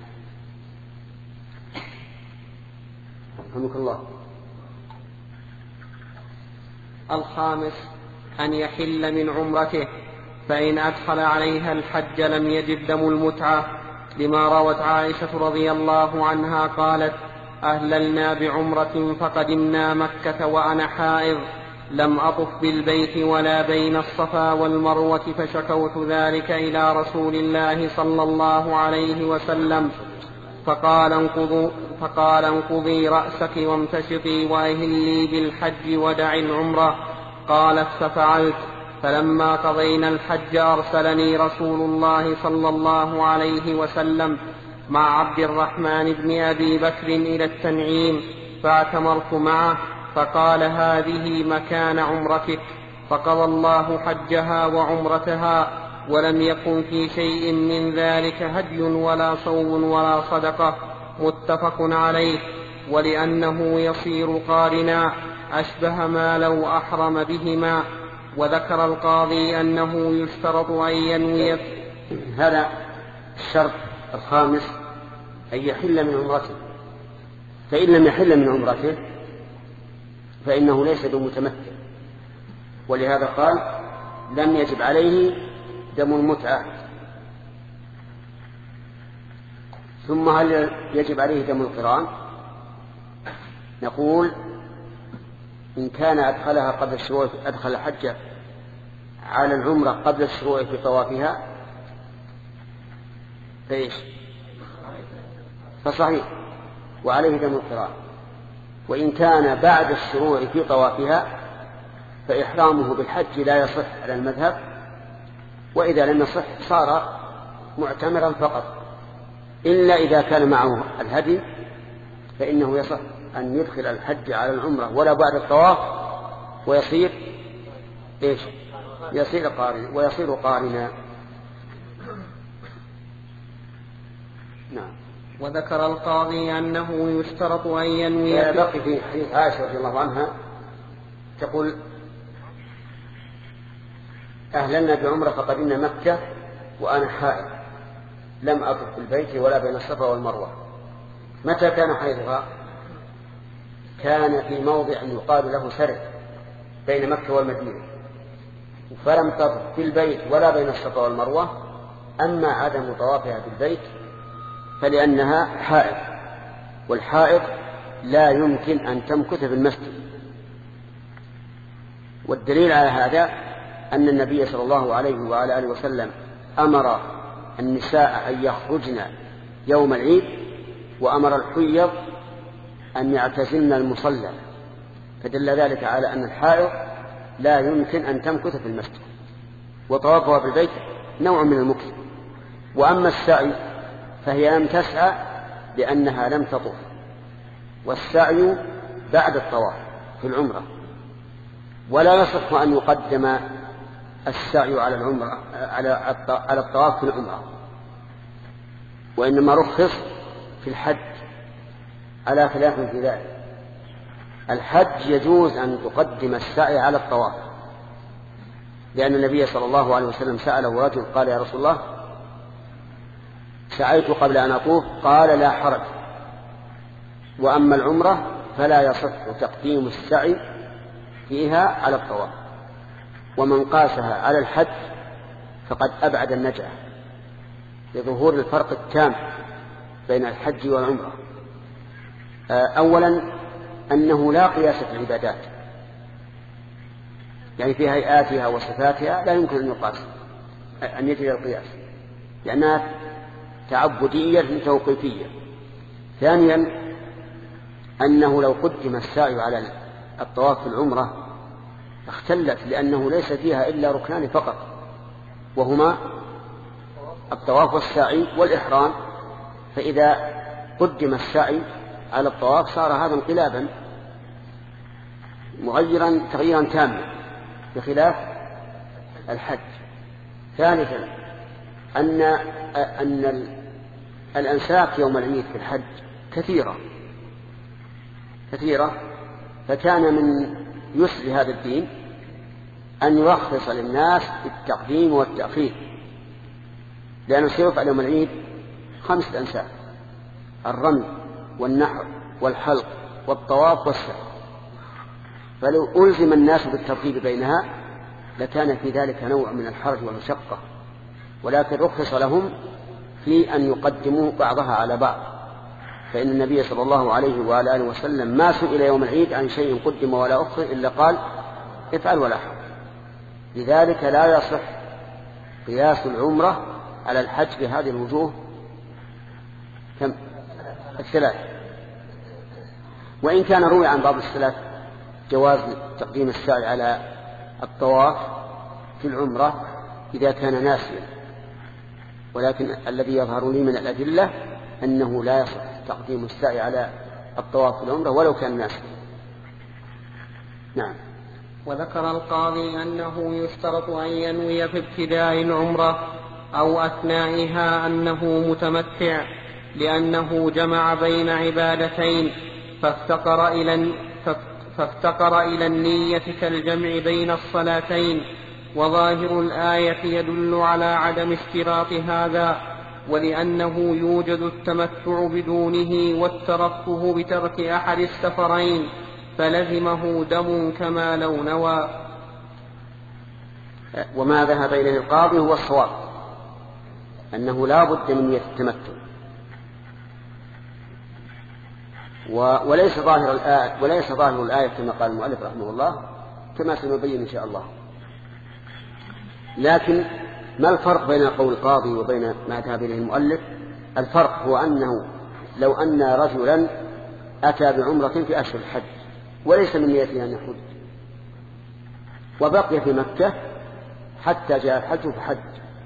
رحمك الله. الخامس أن يحل من عمرته فإن أدخل عليها الحج لم يجب دم المتعة، لما روت عائشة رضي الله عنها قالت: أهللنا بعمرة فقدمنا مكة وأنا حائض، لم أطف بالبيت ولا بين الصفا والمروة، فشكوت ذلك إلى رسول الله صلى الله عليه وسلم فقال انقضوا فقال انقضي رأسك وامتشطي وأهلي بالحج ودعي العمرة. قالت: ففعلت، فلما قضينا الحج أرسلني رسول الله صلى الله عليه وسلم مع عبد الرحمن بن أبي بكر إلى التنعيم فاعتمرت معه، فقال: هذه مكان عمرتك. فقضى الله حجها وعمرتها، ولم يكن في شيء من ذلك هدي ولا صوم ولا صدقة. متفق عليه. ولأنه يصير قارنا أشبه ما لو أحرم بهما. وذكر القاضي أنه يشترط أن ينوي. هذا الشرط الخامس أن يحل من عمرته، فإن لم يحل من عمرته فإنه ليس بمتمتع، ولهذا قال: لم يجب عليه دم المتعة. ثم هل يجب عليه دم القران؟ نقول: إن كان أدخلها قبل الشروع أدخل الحج على العمرة قبل الشروع في طوافها فإيش؟ فصحيح وعليه دم القران. وإن كان بعد الشروع في طوافها فإحرامه بالحج لا يصح على المذهب، وإذا لم يصح صار معتمرا فقط، إلا إذا كان معه الهدي فإنه يصح أن يدخل الحج على العمرة ولا بعد الطواف ويصير إيش؟ يصير قارنا ويصير قارنا. نعم. وذكر القاضي أنه يشترط أن ينوي. بقي في حديث عائشة رضي الله عنها تقول: أهلنا بعمرة فقدمنا مكة وأنا حائض لم أطف بالبيت ولا بين الصفا والمروة. متى كان حيضها؟ كان في موضع يقال له سرد بين مكة والمدينة، فلم تطف بالبيت ولا بين الصفا والمروة. أما عدم طوافها بالبيت فلأنها حائض، والحائض لا يمكن أن تمكث في المسجد. والدليل على هذا أن النبي صلى الله عليه وعلى آله وسلم أمر النساء أن يخرجن يوم العيد، وأمر الحيض أن يعتزلن المصلى، فدل ذلك على أن الحائض لا يمكن أن تمكث في المسجد، وطوافها في البيت نوع من المكث. وأما السعي فهي لم تسعى لأنها لم تطف، والسعي بعد الطواف في العمرة، ولا يصح أن يقدم السعي على العمرة على الطواف في العمرة، وإنما رخص في الحج على خلاف في ذلك. الحج يجوز أن تقدم السعي على الطواف، لأن النبي صلى الله عليه وسلم سأله رجل قال: يا رسول الله سعيت قبل أن أطوف، قال: لا حرج. وأما العمرة فلا يصح تقديم السعي فيها على الطواف، ومن قاسها على الحج فقد أبعد النجعة لظهور الفرق التام بين الحج والعمرة. أولا أنه لا قياس في العبادات، يعني في هيئاتها وصفاتها لا يمكن أن يقاس أن يجري القياس، لأنها تعبدية توقيفية. ثانيا أنه لو قدم السعي على الطواف في العمرة اختلت، لأنه ليس فيها إلا ركنان فقط، وهما الطواف والسعي والإحرام، فإذا قدم السعي على الطواف صار هذا انقلابا مغيرا تغييرا تاما بخلاف الحج. ثالثا أن أن الأنساك يوم العيد في الحج كثيرة كثيرة فكان من يسر هذا الدين أن يرخص للناس بالتقديم والتأخير، لأنه سيفعل يوم العيد خمسة أنساك: الرمي والنحر والحلق والطواف والسعي، فلو ألزم الناس بالترتيب بينها لكان في ذلك نوع من الحرج والمشقة، ولكن رخص لهم في أن يقدموا بعضها على بعض، فإن النبي صلى الله عليه وآله وسلم ما سئل يوم العيد عن شيء قدم ولا أخر إلا قال: افعل ولا حرج. لذلك لا يصح قياس العمرة على الحج بهذه الوجوه كم الثلاث. وإن كان روي عن بعض السلف جواز تقديم السعي على الطواف في العمرة إذا كان ناسيا، ولكن الذي يظهر لي من الأدلة أنه لا يصح تقديم السعي على الطواف في العمرة ولو كان ناسيا. نعم. وذكر القاضي أنه يشترط أن ينوي في ابتداء العمرة أو أثنائها أنه متمتع، لأنه جمع بين عبادتين فافتقر إلى فافتقر إلى النية كالجمع بين الصلاتين، وظاهر الآية يدل على عدم اشتراط هذا، ولأنه يوجد التمتع بدونه والترفه بترك أحد السفرين، فلزمه دم كما لو نوى. وما ذهب إليه القاضي هو الصواب، أنه لا بد من نية التمتع، وليس ظاهر الآية وليس ظاهر الآية كما قال المؤلف رحمه الله، كما سنبين إن شاء الله. لكن ما الفرق بين قول القاضي وبين ما ذهب إليه المؤلف؟ الفرق هو أنه لو أن رجلا أتى بعمرة في أشهر الحج وليس من نيته أن يحج، وبقي في مكة حتى جاء الحج فحج،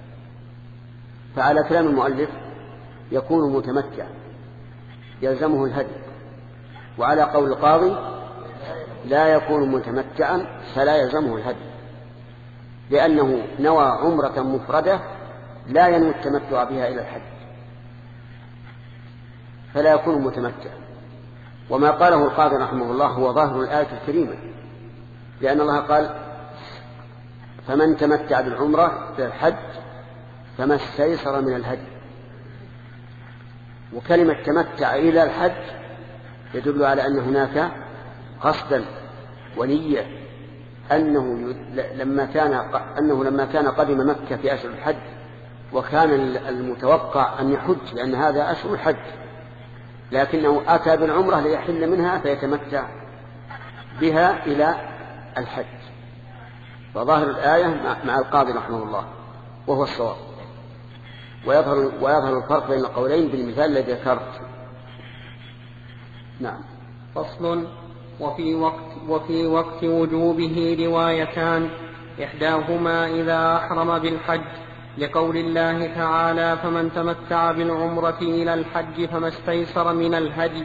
فعلى كلام المؤلف يكون متمتع يلزمه الهدي، وعلى قول القاضي لا يكون متمتعا فلا يلزمه الهدي، لأنه نوى عمرة مفردة لا ينوي التمتع بها إلى الحج. فلا يكون متمتعا. وما قاله القاضي رحمه الله هو ظاهر الآية الكريمة، لأن الله قال فمن تمتع بالعمرة في الحج فما استيسر من الهدي. وكلمة تمتع إلى الحج يدل على أن هناك قصدا ونية أنه لما كان أنه لما كان قدم مكة في أشهر الحج وكان المتوقع أن يحج لأن هذا أشهر الحج، لكنه أتى بالعمرة ليحل منها فيتمتع بها إلى الحج. فظاهر الآية مع القاضي رحمه الله وهو الصواب. ويظهر, ويظهر الفرق بين القولين بالمثال الذي ذكرت. نعم. فصل. وفي وقت, وفي وقت وجوبه روايتان، إحداهما إذا أحرم بالحج لقول الله تعالى فمن تمتع بالعمرة إلى الحج فما استيسر من الهدي،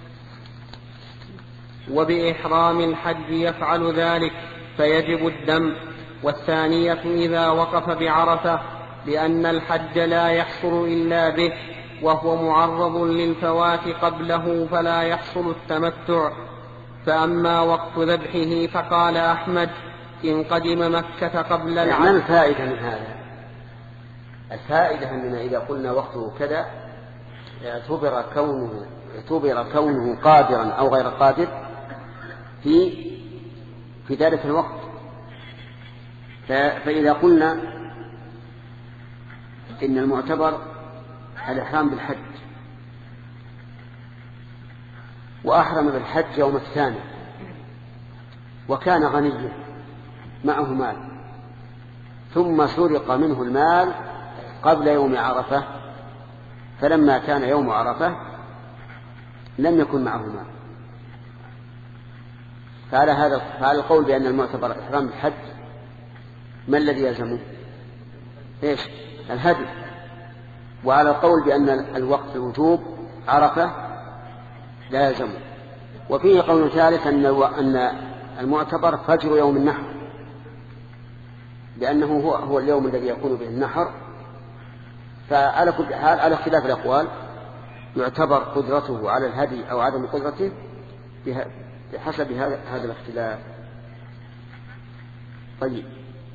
وبإحرام الحج يفعل ذلك فيجب الدم. والثانية إذا وقف بعرفة لأن الحج لا يحصل إلا به وهو معرض للفوات قبله فلا يحصل التمتع. فأما وقت ذبحه فقال أحمد إن قدم مكة قبل العشر. ما الفائدة من هذا؟ الفائدة أننا إذا قلنا وقته كذا اعتبر كونه, اعتبر كونه قادرا أو غير قادر في, في ذلك الوقت. فإذا قلنا إن المعتبر الإحرام بالحج وأحرم بالحج يوم الثاني وكان غنيا معه مال ثم سرق منه المال قبل يوم عرفة، فلما كان يوم عرفة لم يكن معه مال، فعلى هذا فعلى القول بأن المعتبر إحرام بالحج ما الذي يلزمه؟ إيش؟ الهدي. وعلى القول بأن الوقت الوجوب عرفة لا يلزمه. وفيه قول ثالث أن المعتبر فجر يوم النحر، لأنه هو, هو اليوم الذي يكون به النحر. فعلى كل حال على اختلاف الأقوال يعتبر قدرته على الهدي أو عدم قدرته بحسب هذا الاختلاف. طيب،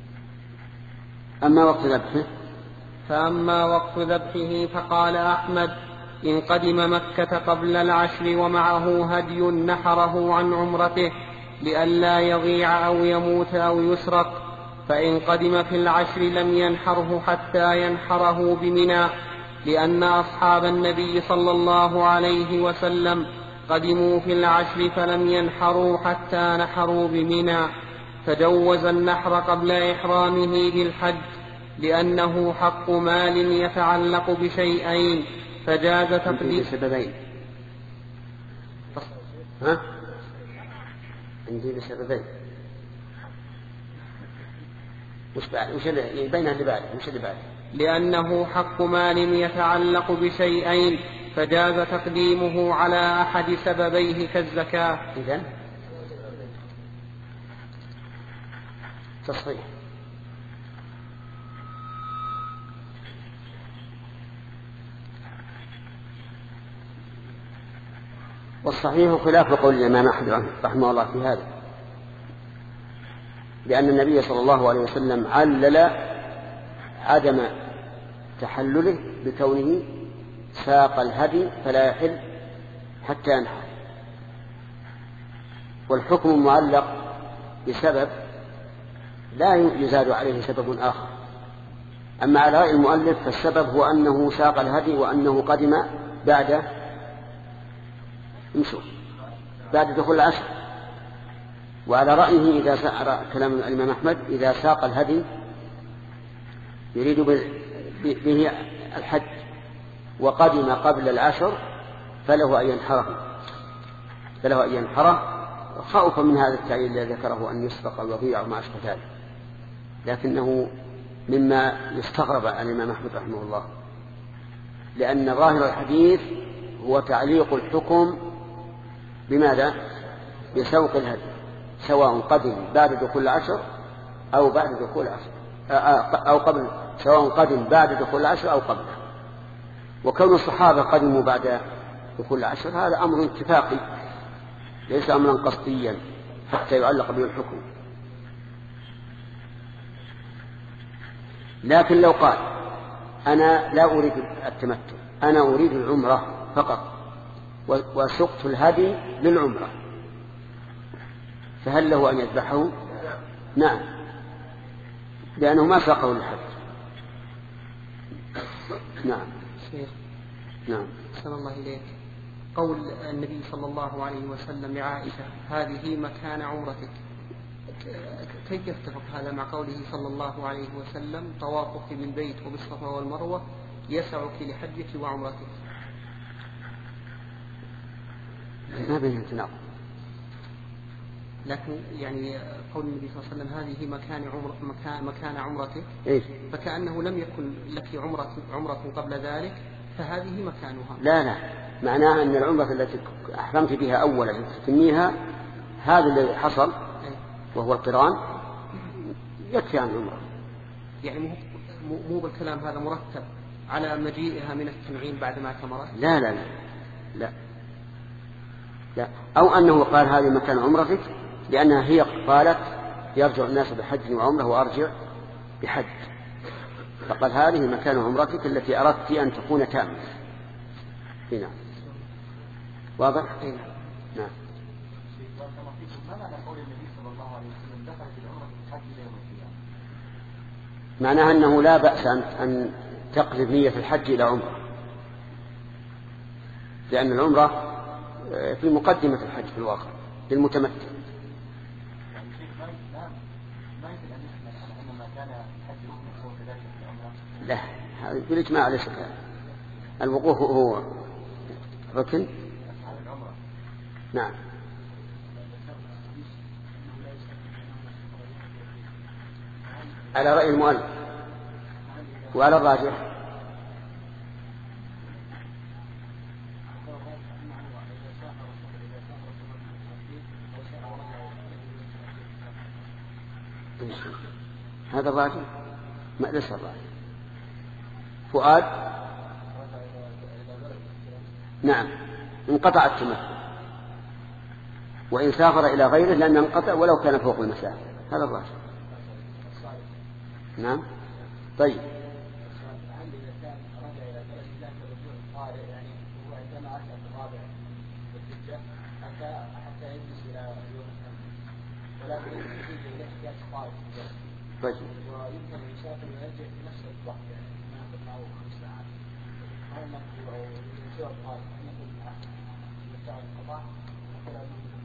أما وقت ذبحه فأما وقت ذبحه فقال أحمد إن قدم مكة قبل العشر ومعه هدي نحره عن عمرته لئلا يضيع أو يموت أو يسرق، فإن قدم في العشر لم ينحره حتى ينحره بمنى، لأن أصحاب النبي صلى الله عليه وسلم قدموا في العشر فلم ينحروا حتى نحروا بمنى، فجوز النحر قبل إحرامه بالحج لأنه حق مال يتعلق بشيئين فجاز تقديم بسببين. ها؟ عندي بسببين. وش بعد؟ وش اللي بينها اللي بعد؟ وش اللي بعد؟ لأنه حق مال يتعلق بشيئين فجاز تقديمه على أحد سببيه كالزكاة. إذن تصحيح. والصحيح خلاف قول الإمام أحمد رحمه الله في هذا، لأن النبي صلى الله عليه وسلم علل عدم تحلله بكونه ساق الهدي فلا يحل حتى ينحر، والحكم معلق بسبب لا يزاد عليه سبب آخر. أما على رأي المؤلف فالسبب هو أنه ساق الهدي وأنه قدم بعد نشوف بعد دخول العشر. وعلى رأيه إذا سأر كلام الإمام أحمد إذا ساق الهدي يريد به الحج وقدم قبل العشر فله أن ينحره فله أن ينحره خوفا من هذا التعليل الذي ذكره أن يسبق أو يضيع وما أشبه ذلك، لكنه مما يستغرب عن الإمام أحمد رحمه الله، لأن ظاهر الحديث هو تعليق الحكم بماذا؟ بسوق الهدي، سواء قدم بعد دخول العشر أو بعد دخول العشر أو قبل، سواء قدم بعد دخول العشر أو قبله. وكون الصحابة قدموا بعد في كل عشر هذا أمر اتفاقي ليس أمرا قصديا حتى يعلق به الحكم. لكن لو قال أنا لا أريد التمتع، أنا أريد العمرة فقط وسقت الهدي للعمرة، فهل له أن يذبحه؟ نعم، لأنه ما ساقه للحج. نعم. نعم. أحسن الله إليك. قول النبي صلى الله عليه وسلم لعائشة هذه مكان عمرتك، كيف يتفق هذا مع قوله صلى الله عليه وسلم طوافك بالبيت وبالصفا والمروة يسعك لحجك وعمرتك؟ ما بين تناقض. لكن يعني قول النبي صلى الله عليه وسلم هذه مكان عمر مكان مكان عمرتك، إيه؟ فكأنه لم يكن لك عمرة عمرة قبل ذلك فهذه مكانها. لا لا، معناها أن العمرة التي أحرمت بها أولا تتميها هذا الذي حصل وهو القران يكفي عن العمرة. يعني مو مو بالكلام هذا مرتب على مجيئها من التنعيم بعد ما تمرت؟ لا لا لا لا لا. أو أنه قال هذه مكان عمرتك لأنها هي قالت يرجع الناس بحج وعمره وأرجع بحج، فقال هذه مكان عمرتك التي أردت أن تكون تامة. هنا واضح؟ نعم. معناها أنه لا بأس أن تقلب نية الحج إلى عمرة، لأن العمرة في مقدمة الحج في الواقع للمتمتع. لا، هذا بالإجماع ليس كذلك. الوقوف هو ركن. نعم. على رأي المؤلف وعلى الراجح هذا الراجح ما ليس الراجح. فؤاد نعم انقطع التمتع، وإن سافر إلى غيره لأن انقطع ولو كان فوق المسافة، هذا الراجح. نعم. طيب طيب ويمكن أن يسافر ويرجع في نفس الوقت يعني ما يأخذ معه خمس ساعات. هل نقدر أو يسوى القارئ أن يكون معه متاع القضاء مثلا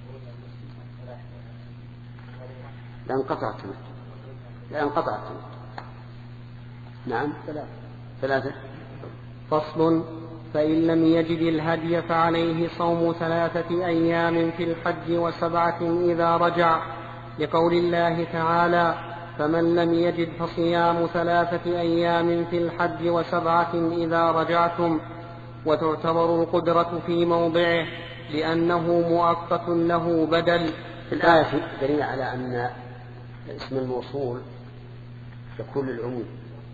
لا انقطع التمتع، لا انقطع التمتع. نعم. ثلاثة ثلاثة. فصل. فإن لم يجد الهدي فعليه صوم ثلاثة أيام في الحج وسبعة إذا رجع، لقول الله تعالى فمن لم يجد فصيام ثلاثة أيام في الحج وسبعة إذا رجعتم. وتعتبر القدرة في موضعه لأنه مؤقت له بدل. في الآية دليل على أن اسم الموصول يكون للعموم.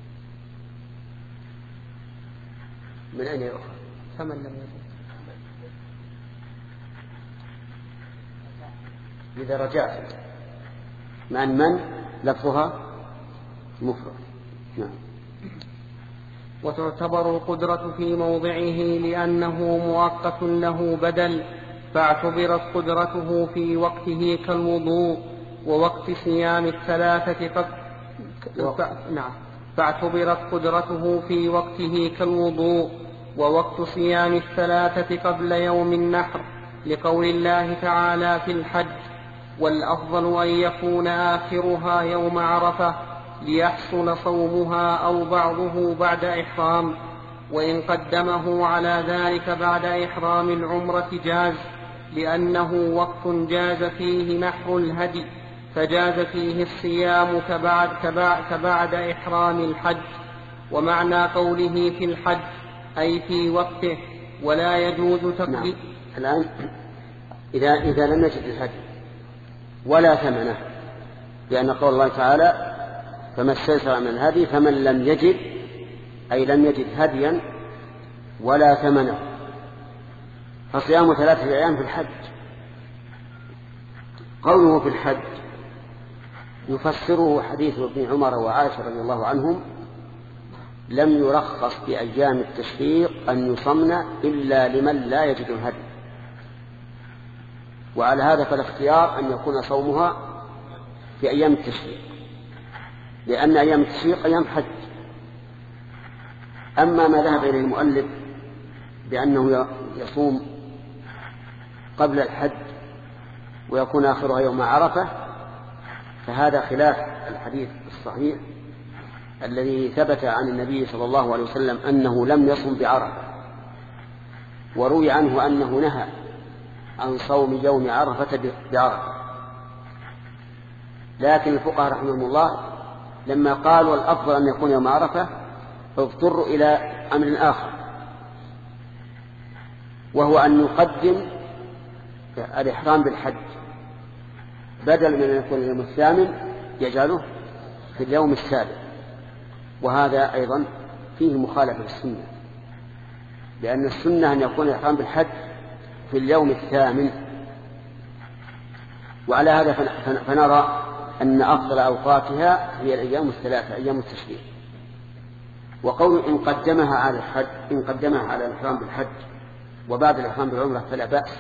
من أين يؤخذ؟ فمن لم يجد إذا رجعت مع من لفظها مفرد. نعم. وتعتبر القدرة في موضعه لأنه مؤقت له بدل، فاعتبرت قدرته في وقته كالوضوء ووقت صيام الثلاثة قد... ف... نعم. فاعتبرت قدرته في وقته كالوضوء ووقت صيام الثلاثة قبل يوم النحر، لقول الله تعالى في الحج والأفضل أن يكون آخرها يوم عرفة ليحصل صومها أو بعضه بعد إحرام، وإن قدمه على ذلك بعد إحرام العمرة جاز، لأنه وقت جاز فيه نحر الهدي، فجاز فيه الصيام كبعد, كبعد, كبعد إحرام الحج. ومعنى قوله في الحج أي في وقته، ولا يجوز تقديم. نعم. الآن إذا, إذا لم يجد الهدي ولا ثمنه، لأن قول الله تعالى فما استيسر من الهدي، فمن لم يجد أي لم يجد هديا ولا ثمنه، فصيام ثلاثة أيام في الحج. قوله في الحج يفسره حديث ابن عمر وعائشة رضي الله عنهم: لم يرخص في أيام التشريق أن يصمن إلا لمن لا يجد الهدي. وعلى هذا فالاختيار أن يكون صومها في أيام التشريق، لأن أيام التشريق أيام حج. أما ما ذهب إليه المؤلف بأنه يصوم قبل الحج ويكون آخرها يوم عرفة، فهذا خلاف الحديث الصحيح الذي ثبت عن النبي صلى الله عليه وسلم أنه لم يصم بعرفة، وروي عنه أنه نهى عن صوم يوم عرفة بعرفة. لكن الفقهاء رحمهم الله لما قالوا الأفضل أن يكون يوم عرفة اضطروا إلى أمر آخر، وهو أن يقدم الإحرام بالحج، بدل من أن يكون اليوم الثامن يجعله في اليوم السابع. وهذا أيضا فيه مخالفة السنة، لأن السنة أن يكون الإحرام بالحج في اليوم الثامن. وعلى هذا فنرى أن أفضل أوقاتها هي الأيام الثلاثة أيام التشريق. وقول إن قدمها على الحج إن قدمها على الإحرام بالحج وبعد الإحرام بالعمرة فلا بأس،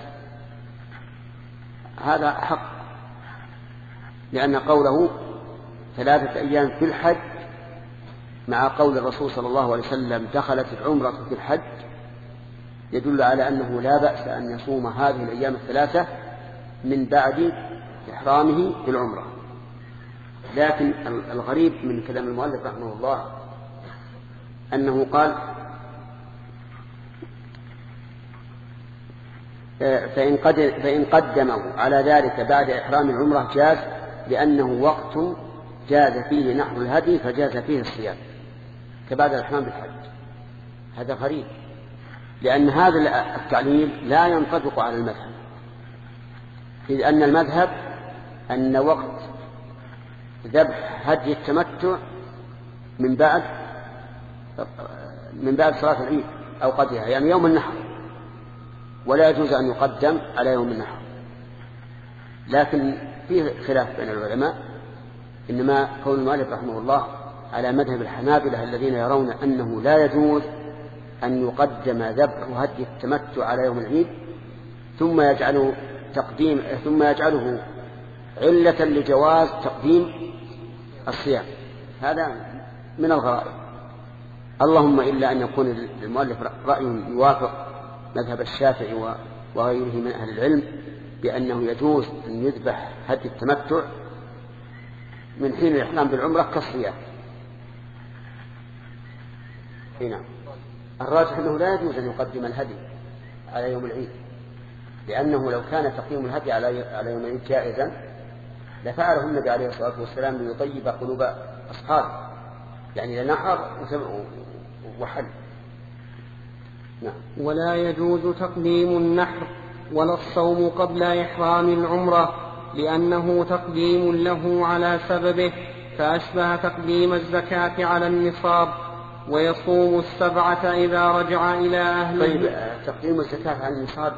هذا حق، لأن قوله ثلاثة أيام في الحج مع قول الرسول صلى الله عليه وسلم دخلت العمرة في الحج يدل على أنه لا بأس أن يصوم هذه الأيام الثلاثة من بعد إحرامه بالعمرة. لكن الغريب من كلام المؤلف رحمه الله أنه قال فإن, قد فإن قدموا على ذلك بعد إحرام العمرة جاز، لأنه وقت جاز فيه نحر الهدي فجاز فيه الصيام كبعد الإحرام بالحج. هذا غريب، لأن هذا التعليل لا ينطبق على المذهب، إذ أن المذهب أن وقت ذبح هدي التمتع من بعد من بعد صلاة العيد أو قبلها، يعني يوم النحر، ولا يجوز أن يقدم على يوم النحر. لكن فيه خلاف بين العلماء، إنما قول المؤلف رحمه الله على مذهب الحنابلة الذين يرون أنه لا يجوز أن يقدم ذبح هدي التمتع على يوم العيد ثم يجعله تقديم ثم يجعله علة لجواز تقديم الصيام. هذا من الغرائب، اللهم إلا أن يكون المؤلف رأي يوافق مذهب الشافعي وغيره من أهل العلم بأنه يجوز أن يذبح هدي التمتع من حين الإحرام بالعمرة كالصيام. هنا الراجح أنه لا يجوز أن يقدم الهدي على يوم العيد، لأنه لو كان تقديم الهدي على يوم العيد جائزا لفعله النبي عليه الصلاة والسلام ليطيب قلوب أصحابه، يعني لنحر وحل. نعم. ولا يجوز تقديم النحر ولا الصوم قبل إحرام العمرة، لأنه تقديم له على سببه، فأشبه تقديم الزكاة على النصاب. ويصوم السبعة إذا رجع إلى أهله. طيب تقديم الزكاة على النصاب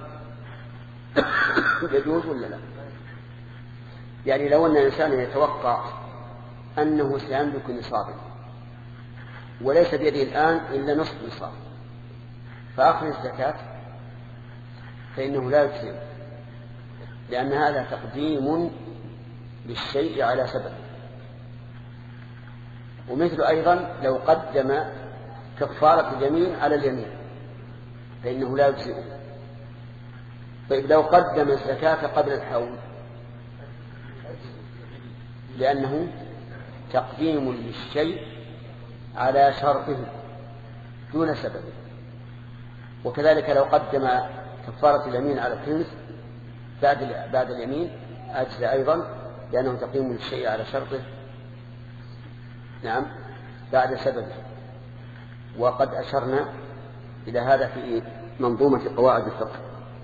يجوز ولا لا؟ يعني لو أن الإنسان يتوقع أنه سيملك نصابا وليس بيده الآن إلا نصف نصاب فأخذ الزكاة فإنه لا يجزم، لأن هذا تقديم للشيء على سبب. ومثل أيضا لو قدم كفارة اليمين على اليمين فإنه لا يجزم. طيب لو قدم الزكاة قبل الحول لأنه تقديم للشيء على شرطه دون سبب. وكذلك لو قدم كفارة اليمين على الكنز بعد بعد اليمين أجزى أيضا، لأنه تقديم للشيء على شرطه نعم بعد سببه. وقد أشرنا إلى هذا في منظومة قواعد الفقه.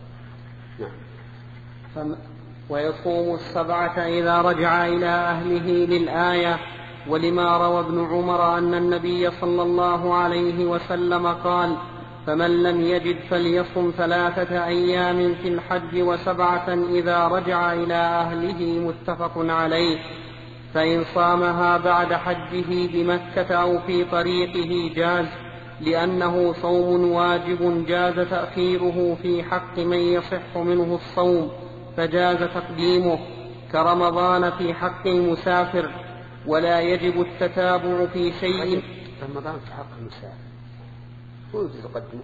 نعم. ويصوم السبعة إذا رجع إلى أهله للآية، ولما روى ابن عمر أن النبي صلى الله عليه وسلم قال: فمن لم يجد فليصم ثلاثة أيام في الحج وسبعة إذا رجع إلى أهله متفق عليه. فإن صامها بعد حجه بمكة أو في طريقه جاز، لأنه صوم واجب جاز تأخيره في حق من يصح منه الصوم فجاز تقديمه، كرمضان في حق المسافر. ولا يجب التتابع في شيء. رمضان في حق المسافر هو يجوز تقدمه؟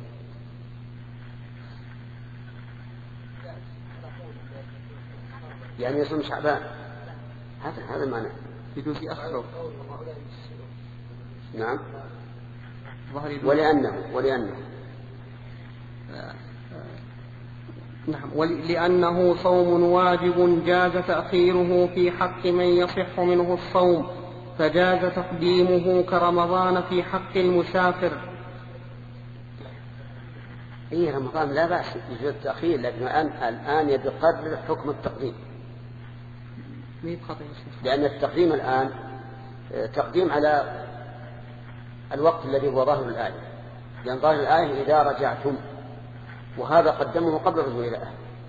يعني يصوم شعبان، هذا هذا معنى يجوز يأخره. نعم. ولأنه ولأنه نعم ولأنه صوم واجب جاز تأخيره في حق من يصح منه الصوم فجاز تقديمه، كرمضان في حق المسافر. إيه رمضان لا بأس يجوز التأخير، لكن الآن الآن يقرر حكم التقديم، لأن التقديم الآن تقديم على الوقت الذي هو ظاهر الآية، لأن ظاهر الآية إذا رجعتم، وهذا قدمه قبل الرجوع إلى أهله.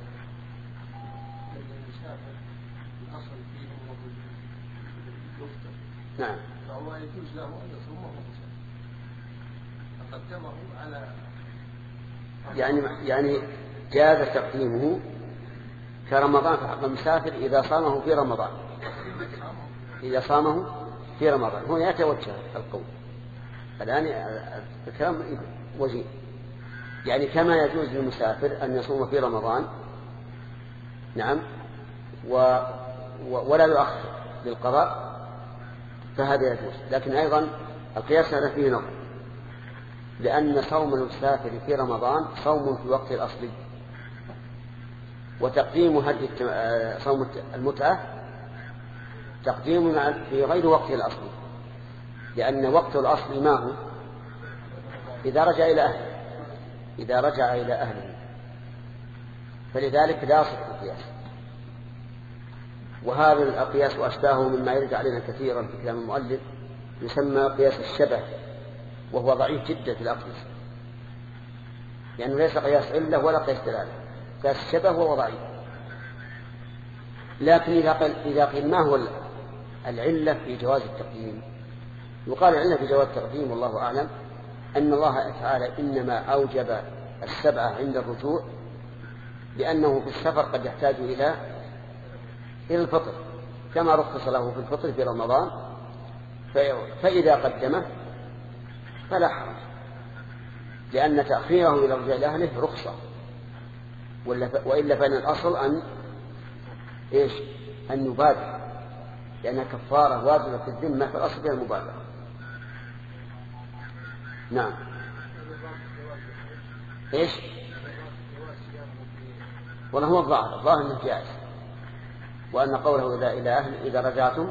نعم. فهو يجوز له أن يصومه فقدمه على يعني يعني جاز تقديمه كرمضان في حق المسافر إذا صامه في رمضان، إذا صامه في رمضان. هنا يتوجه القول الآن الكلام وجيه، يعني كما يجوز للمسافر أن يصوم في رمضان، نعم، و ولا يؤخر للقضاء، فهذا يجوز. لكن أيضا القياس هذا فيه نظر، لأن صوم المسافر في رمضان صوم في وقت الأصلي، وتقديم هدي صوم المتعة تقديم في غير وقته الأصلي، لأن وقته الأصلي ما هو؟ إذا رجع إلى أهله، إذا رجع إلى أهله، فلذلك لا يصح القياس. وهذا القياس وأشباهه مما يرد علينا كثيرا في كلام المؤلف يسمى قياس الشبه، وهو ضعيف جدا في الأقياس، لأنه يعني ليس قياس علة ولا قياس دلالة، قياس الشبه وهو ضعيف. لكن إذا قيل, إذا قيل ما هو العلة في جواز التقديم، يقال العلة في جواز التقديم والله أعلم أن الله تعالى إنما أوجب السبعة عند الرجوع لأنه في السفر قد يحتاج إلى إلى الفطر، كما رخص له في الفطر في رمضان، فإذا قدمه فلا حرج، لأن تأخيره إلى رجوع أهله رخصة، وإلا فإن الأصل أن إيش أن يبادر، لأنها كفارة واجبة في الذمة، فالأصل فيها المبادرة. نعم. إيش والله هو الظاهر الظاهر أنه جائز، وأن قوله إذا إلى أهل إذا رجعتم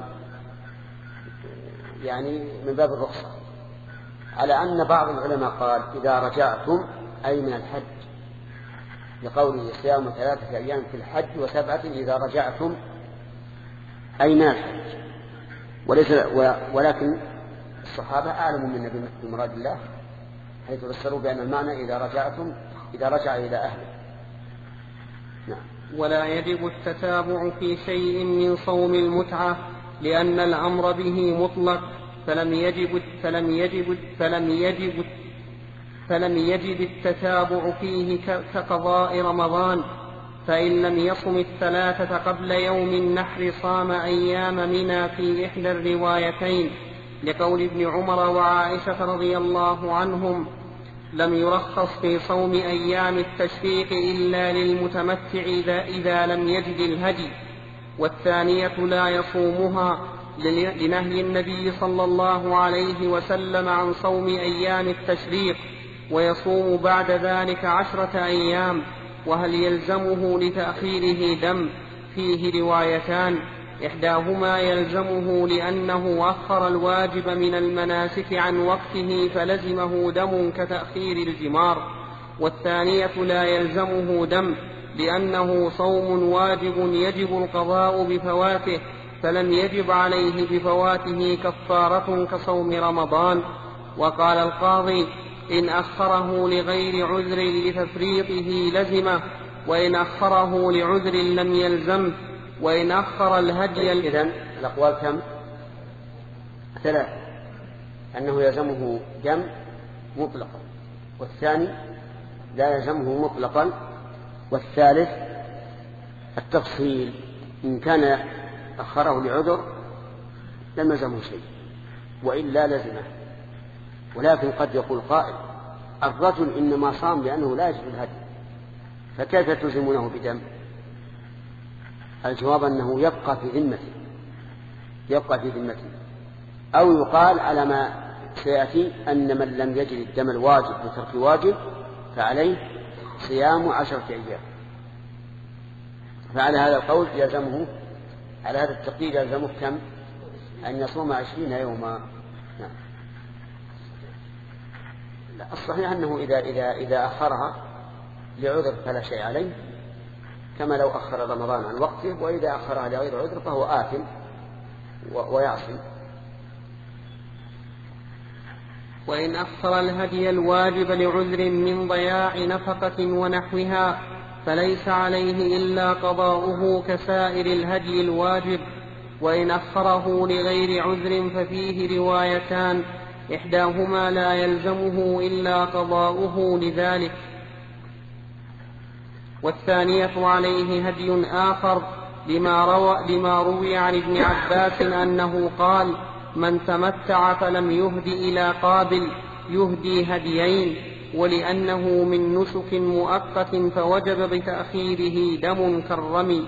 يعني من باب الرخصة، على أن بعض العلماء قال إذا رجعتم أي من الحج، لقوله صيام ثلاثة أيام في الحج وسبعة إذا رجعتم أي من الحج، وليس ولكن الصحابة أعلموا من النبي بمراد الله، حيث فسروا بأن المعنى إذا رجعتم إذا رجع إلى أهله. نعم. ولا يجب التتابع في شيء من صوم المتعة، لأن الأمر به مطلق، فلم يجب فلم يجب فلم يجب فلم يجب التتابع فيه كقضاء رمضان، فإن لم يصم الثلاثة قبل يوم النحر صام أيام منى في إحدى الروايتين، لقول ابن عمر وعائشة رضي الله عنهم: لم يرخص في صوم أيام التشريق إلا للمتمتع إذا لم يجد الهدي. والثانية لا يصومها لنهي النبي صلى الله عليه وسلم عن صوم أيام التشريق، ويصوم بعد ذلك عشرة أيام. وهل يلزمه لتأخيره دم؟ فيه روايتان، إحداهما يلزمه لأنه أخر الواجب من المناسك عن وقته فلزمه دم كتأخير الجمار، والثانية لا يلزمه دم لأنه صوم واجب يجب القضاء بفواته، فلم يجب عليه بفواته كفارة كصوم رمضان. وقال القاضي: إن أخره لغير عذر لتفريطه لزمه، وإن أخره لعذر لم يلزمه. وإن أخر الهدي. إذن الأقوال كم؟ ثلاث: أنه يلزمه جمع مطلقا، والثاني لا يلزمه مطلقا، والثالث التفصيل، إن كان أخره لعذر لم يلزمه شيء وإلا لزمه. ولكن قد يقول قائل: الرجل إنما صام لأنه لا يجب الهدي، فكيف تلزمونه بدم؟ الجواب أنه يبقى في ذمته، يبقى في ذمته. أو يقال على ما سيأتي أن من لم يجد الدم الواجب بترك واجب فعليه صيام عشرة أيام. فعلى هذا القول يلزمه، على هذا التقدير يلزمه كم؟ أن يصوم عشرين يوما. نعم. الصحيح أنه إذا, إذا, إذا أخرها لعذر فلا شيء عليه، كما لو أخر رمضان عن وقته، وإذا أخرها لغير عذر فهو آثم ويعصي. وإن أخر الهدي الواجب لعذر من ضياع نفقة ونحوها فليس عليه إلا قضاؤه كسائر الهدي الواجب. وإن أخره لغير عذر ففيه روايتان، إحداهما لا يلزمه إلا قضاؤه لذلك، والثانية عليه هدي آخر، لما روى, لما روي عن ابن عباس أنه قال: من تمتع فلم يهد إلى قابل يهدي هديين، ولأنه من نسك مؤقت فوجب بتأخيره دم كالرمي.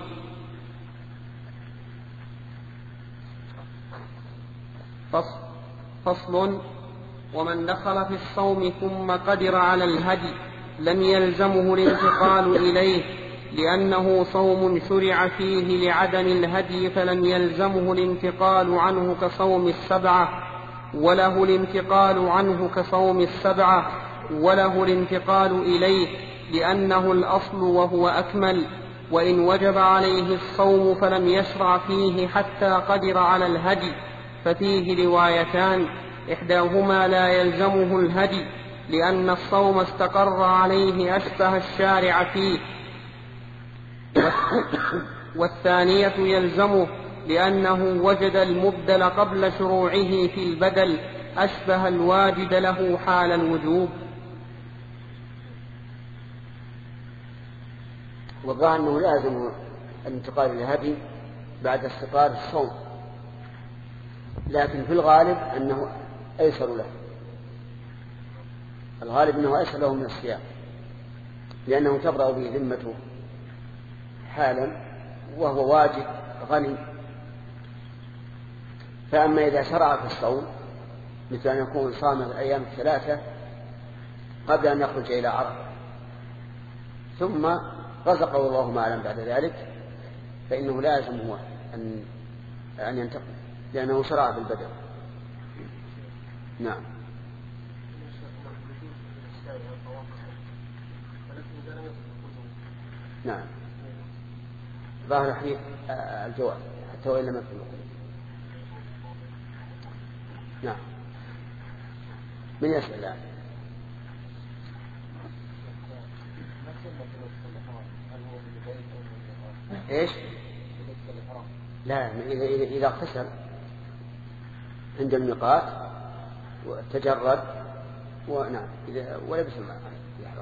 فصل: ومن دخل في الصوم ثم قدر على الهدي لم يلزمه الانتقال إليه، لأنه صوم شرع فيه لعدم الهدي، فلم يلزمه الانتقال عنه كصوم السبعة، وله الانتقال عنه كصوم السبعة وله الانتقال إليه، لأنه الأصل وهو أكمل. وإن وجب عليه الصوم فلم يشرع فيه حتى قدر على الهدي ففيه روايتان، إحداهما لا يلزمه الهدي لأن الصوم استقر عليه أشبه الشارع فيه، والثانية يلزمه لأنه وجد المبدل قبل شروعه في البدل أشبه الواجد له حال الوجوب. والظاهر أنه لازم الانتقال إلى الهدي بعد استقرار الصوم، لكن في الغالب أنه أيسر له، الغالب أنه أيسر له من الصيام، لأنه تبرأ به ذمته حالا وهو واجد غني. فأما إذا شرع في الصوم مثل أن يكون صام الأيام الثلاثة قبل أن يخرج إلى عرفة ثم رزقه الله ما أعلم بعد ذلك، فإنه لازم هو أن أن ينتقل، لأنه شرع في البدء. نعم. نعم. ظاهر حديث الجواب حتى وإن لم يكن. نعم. من يسأل الآن؟ إيش؟ لا، إذا إذا اغتسل عند الميقات وتجرد ونعم إذا ولبس الماء يحرم.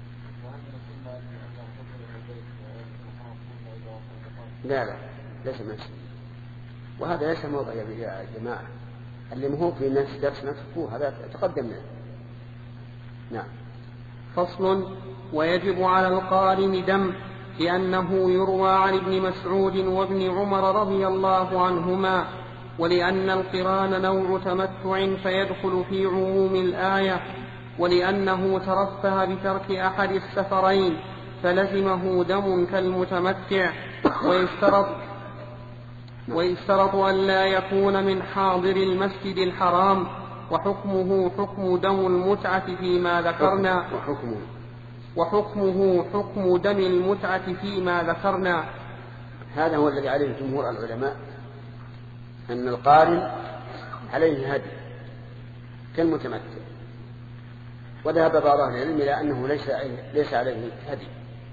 لا لا ليس منسي، وهذا ليس موضع يا جماعة، اللي مهو في الناس درس نتركوه، هذا تقدمنا. نعم. فصل: ويجب على القارن دم، لأنه يروى عن ابن مسعود وابن عمر رضي الله عنهما، ولأن القران نوع تمتع فيدخل في عموم الآية، ولأنه ترفه بترك أحد السفرين فلزمه دم كالمتمتع، ويشترط ويشترط أن لا يكون من حاضر المسجد الحرام، وحكمه حكم دم المتعة فيما ذكرنا وحكمه وحكمه حكم دم المتعة فيما ذكرنا. هذا هو الذي عليه جمهور العلماء، أن القارن عليه هدي كالمتمتع، وذهب بعض أهل العلم إلى أنه ليس ليس عليه هدي،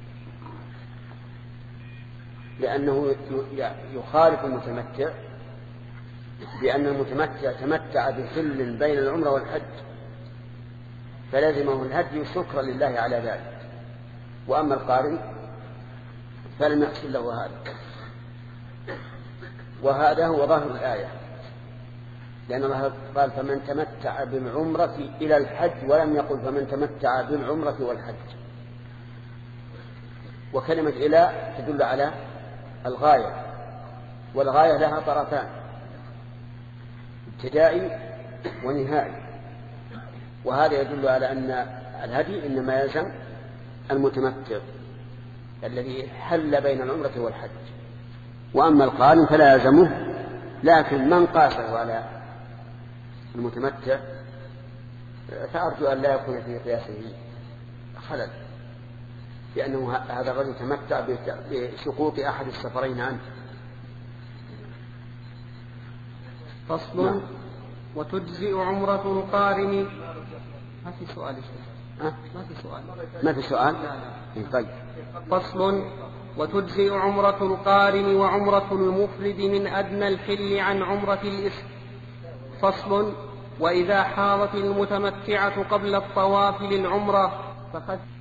لأنه يخالف المتمتع بأن المتمتع تمتع بحل بين العمرة والحج فلازمه الهدي شكرا لله على ذلك، وأما القارن فلم يحصل له هذا. وهذا هو ظاهر الآية، لأن الله قال فمن تمتع بالعمرة إلى الحج، ولم يقل فمن تمتع بالعمرة والحج. وكلمة إلى تدل على الغاية، والغاية لها طرفان ابتدائي ونهائي، وهذا يدل على أن الهدي إنما يلزم المتمتع الذي حل بين العمرة والحج، وأما القارن فلا يلزمه. لكن من قاسه على المتمتع فأرجو أن لا يكون في قياسه خلل، لأنه هذا الرجل تمتع بسقوط أحد السفرين عنه. فصل. نعم. وتجزئ عمرة القارن. ما في سؤال أه؟ ما في سؤال ما في سؤال لا لا. طيب. فصل. وتجزئ عمرة القارن وعمرة المفرد من أدنى الحل عن عمرة الإسم. فصل. وإذا حاضت المتمتعة قبل الطواف للعمرة فقد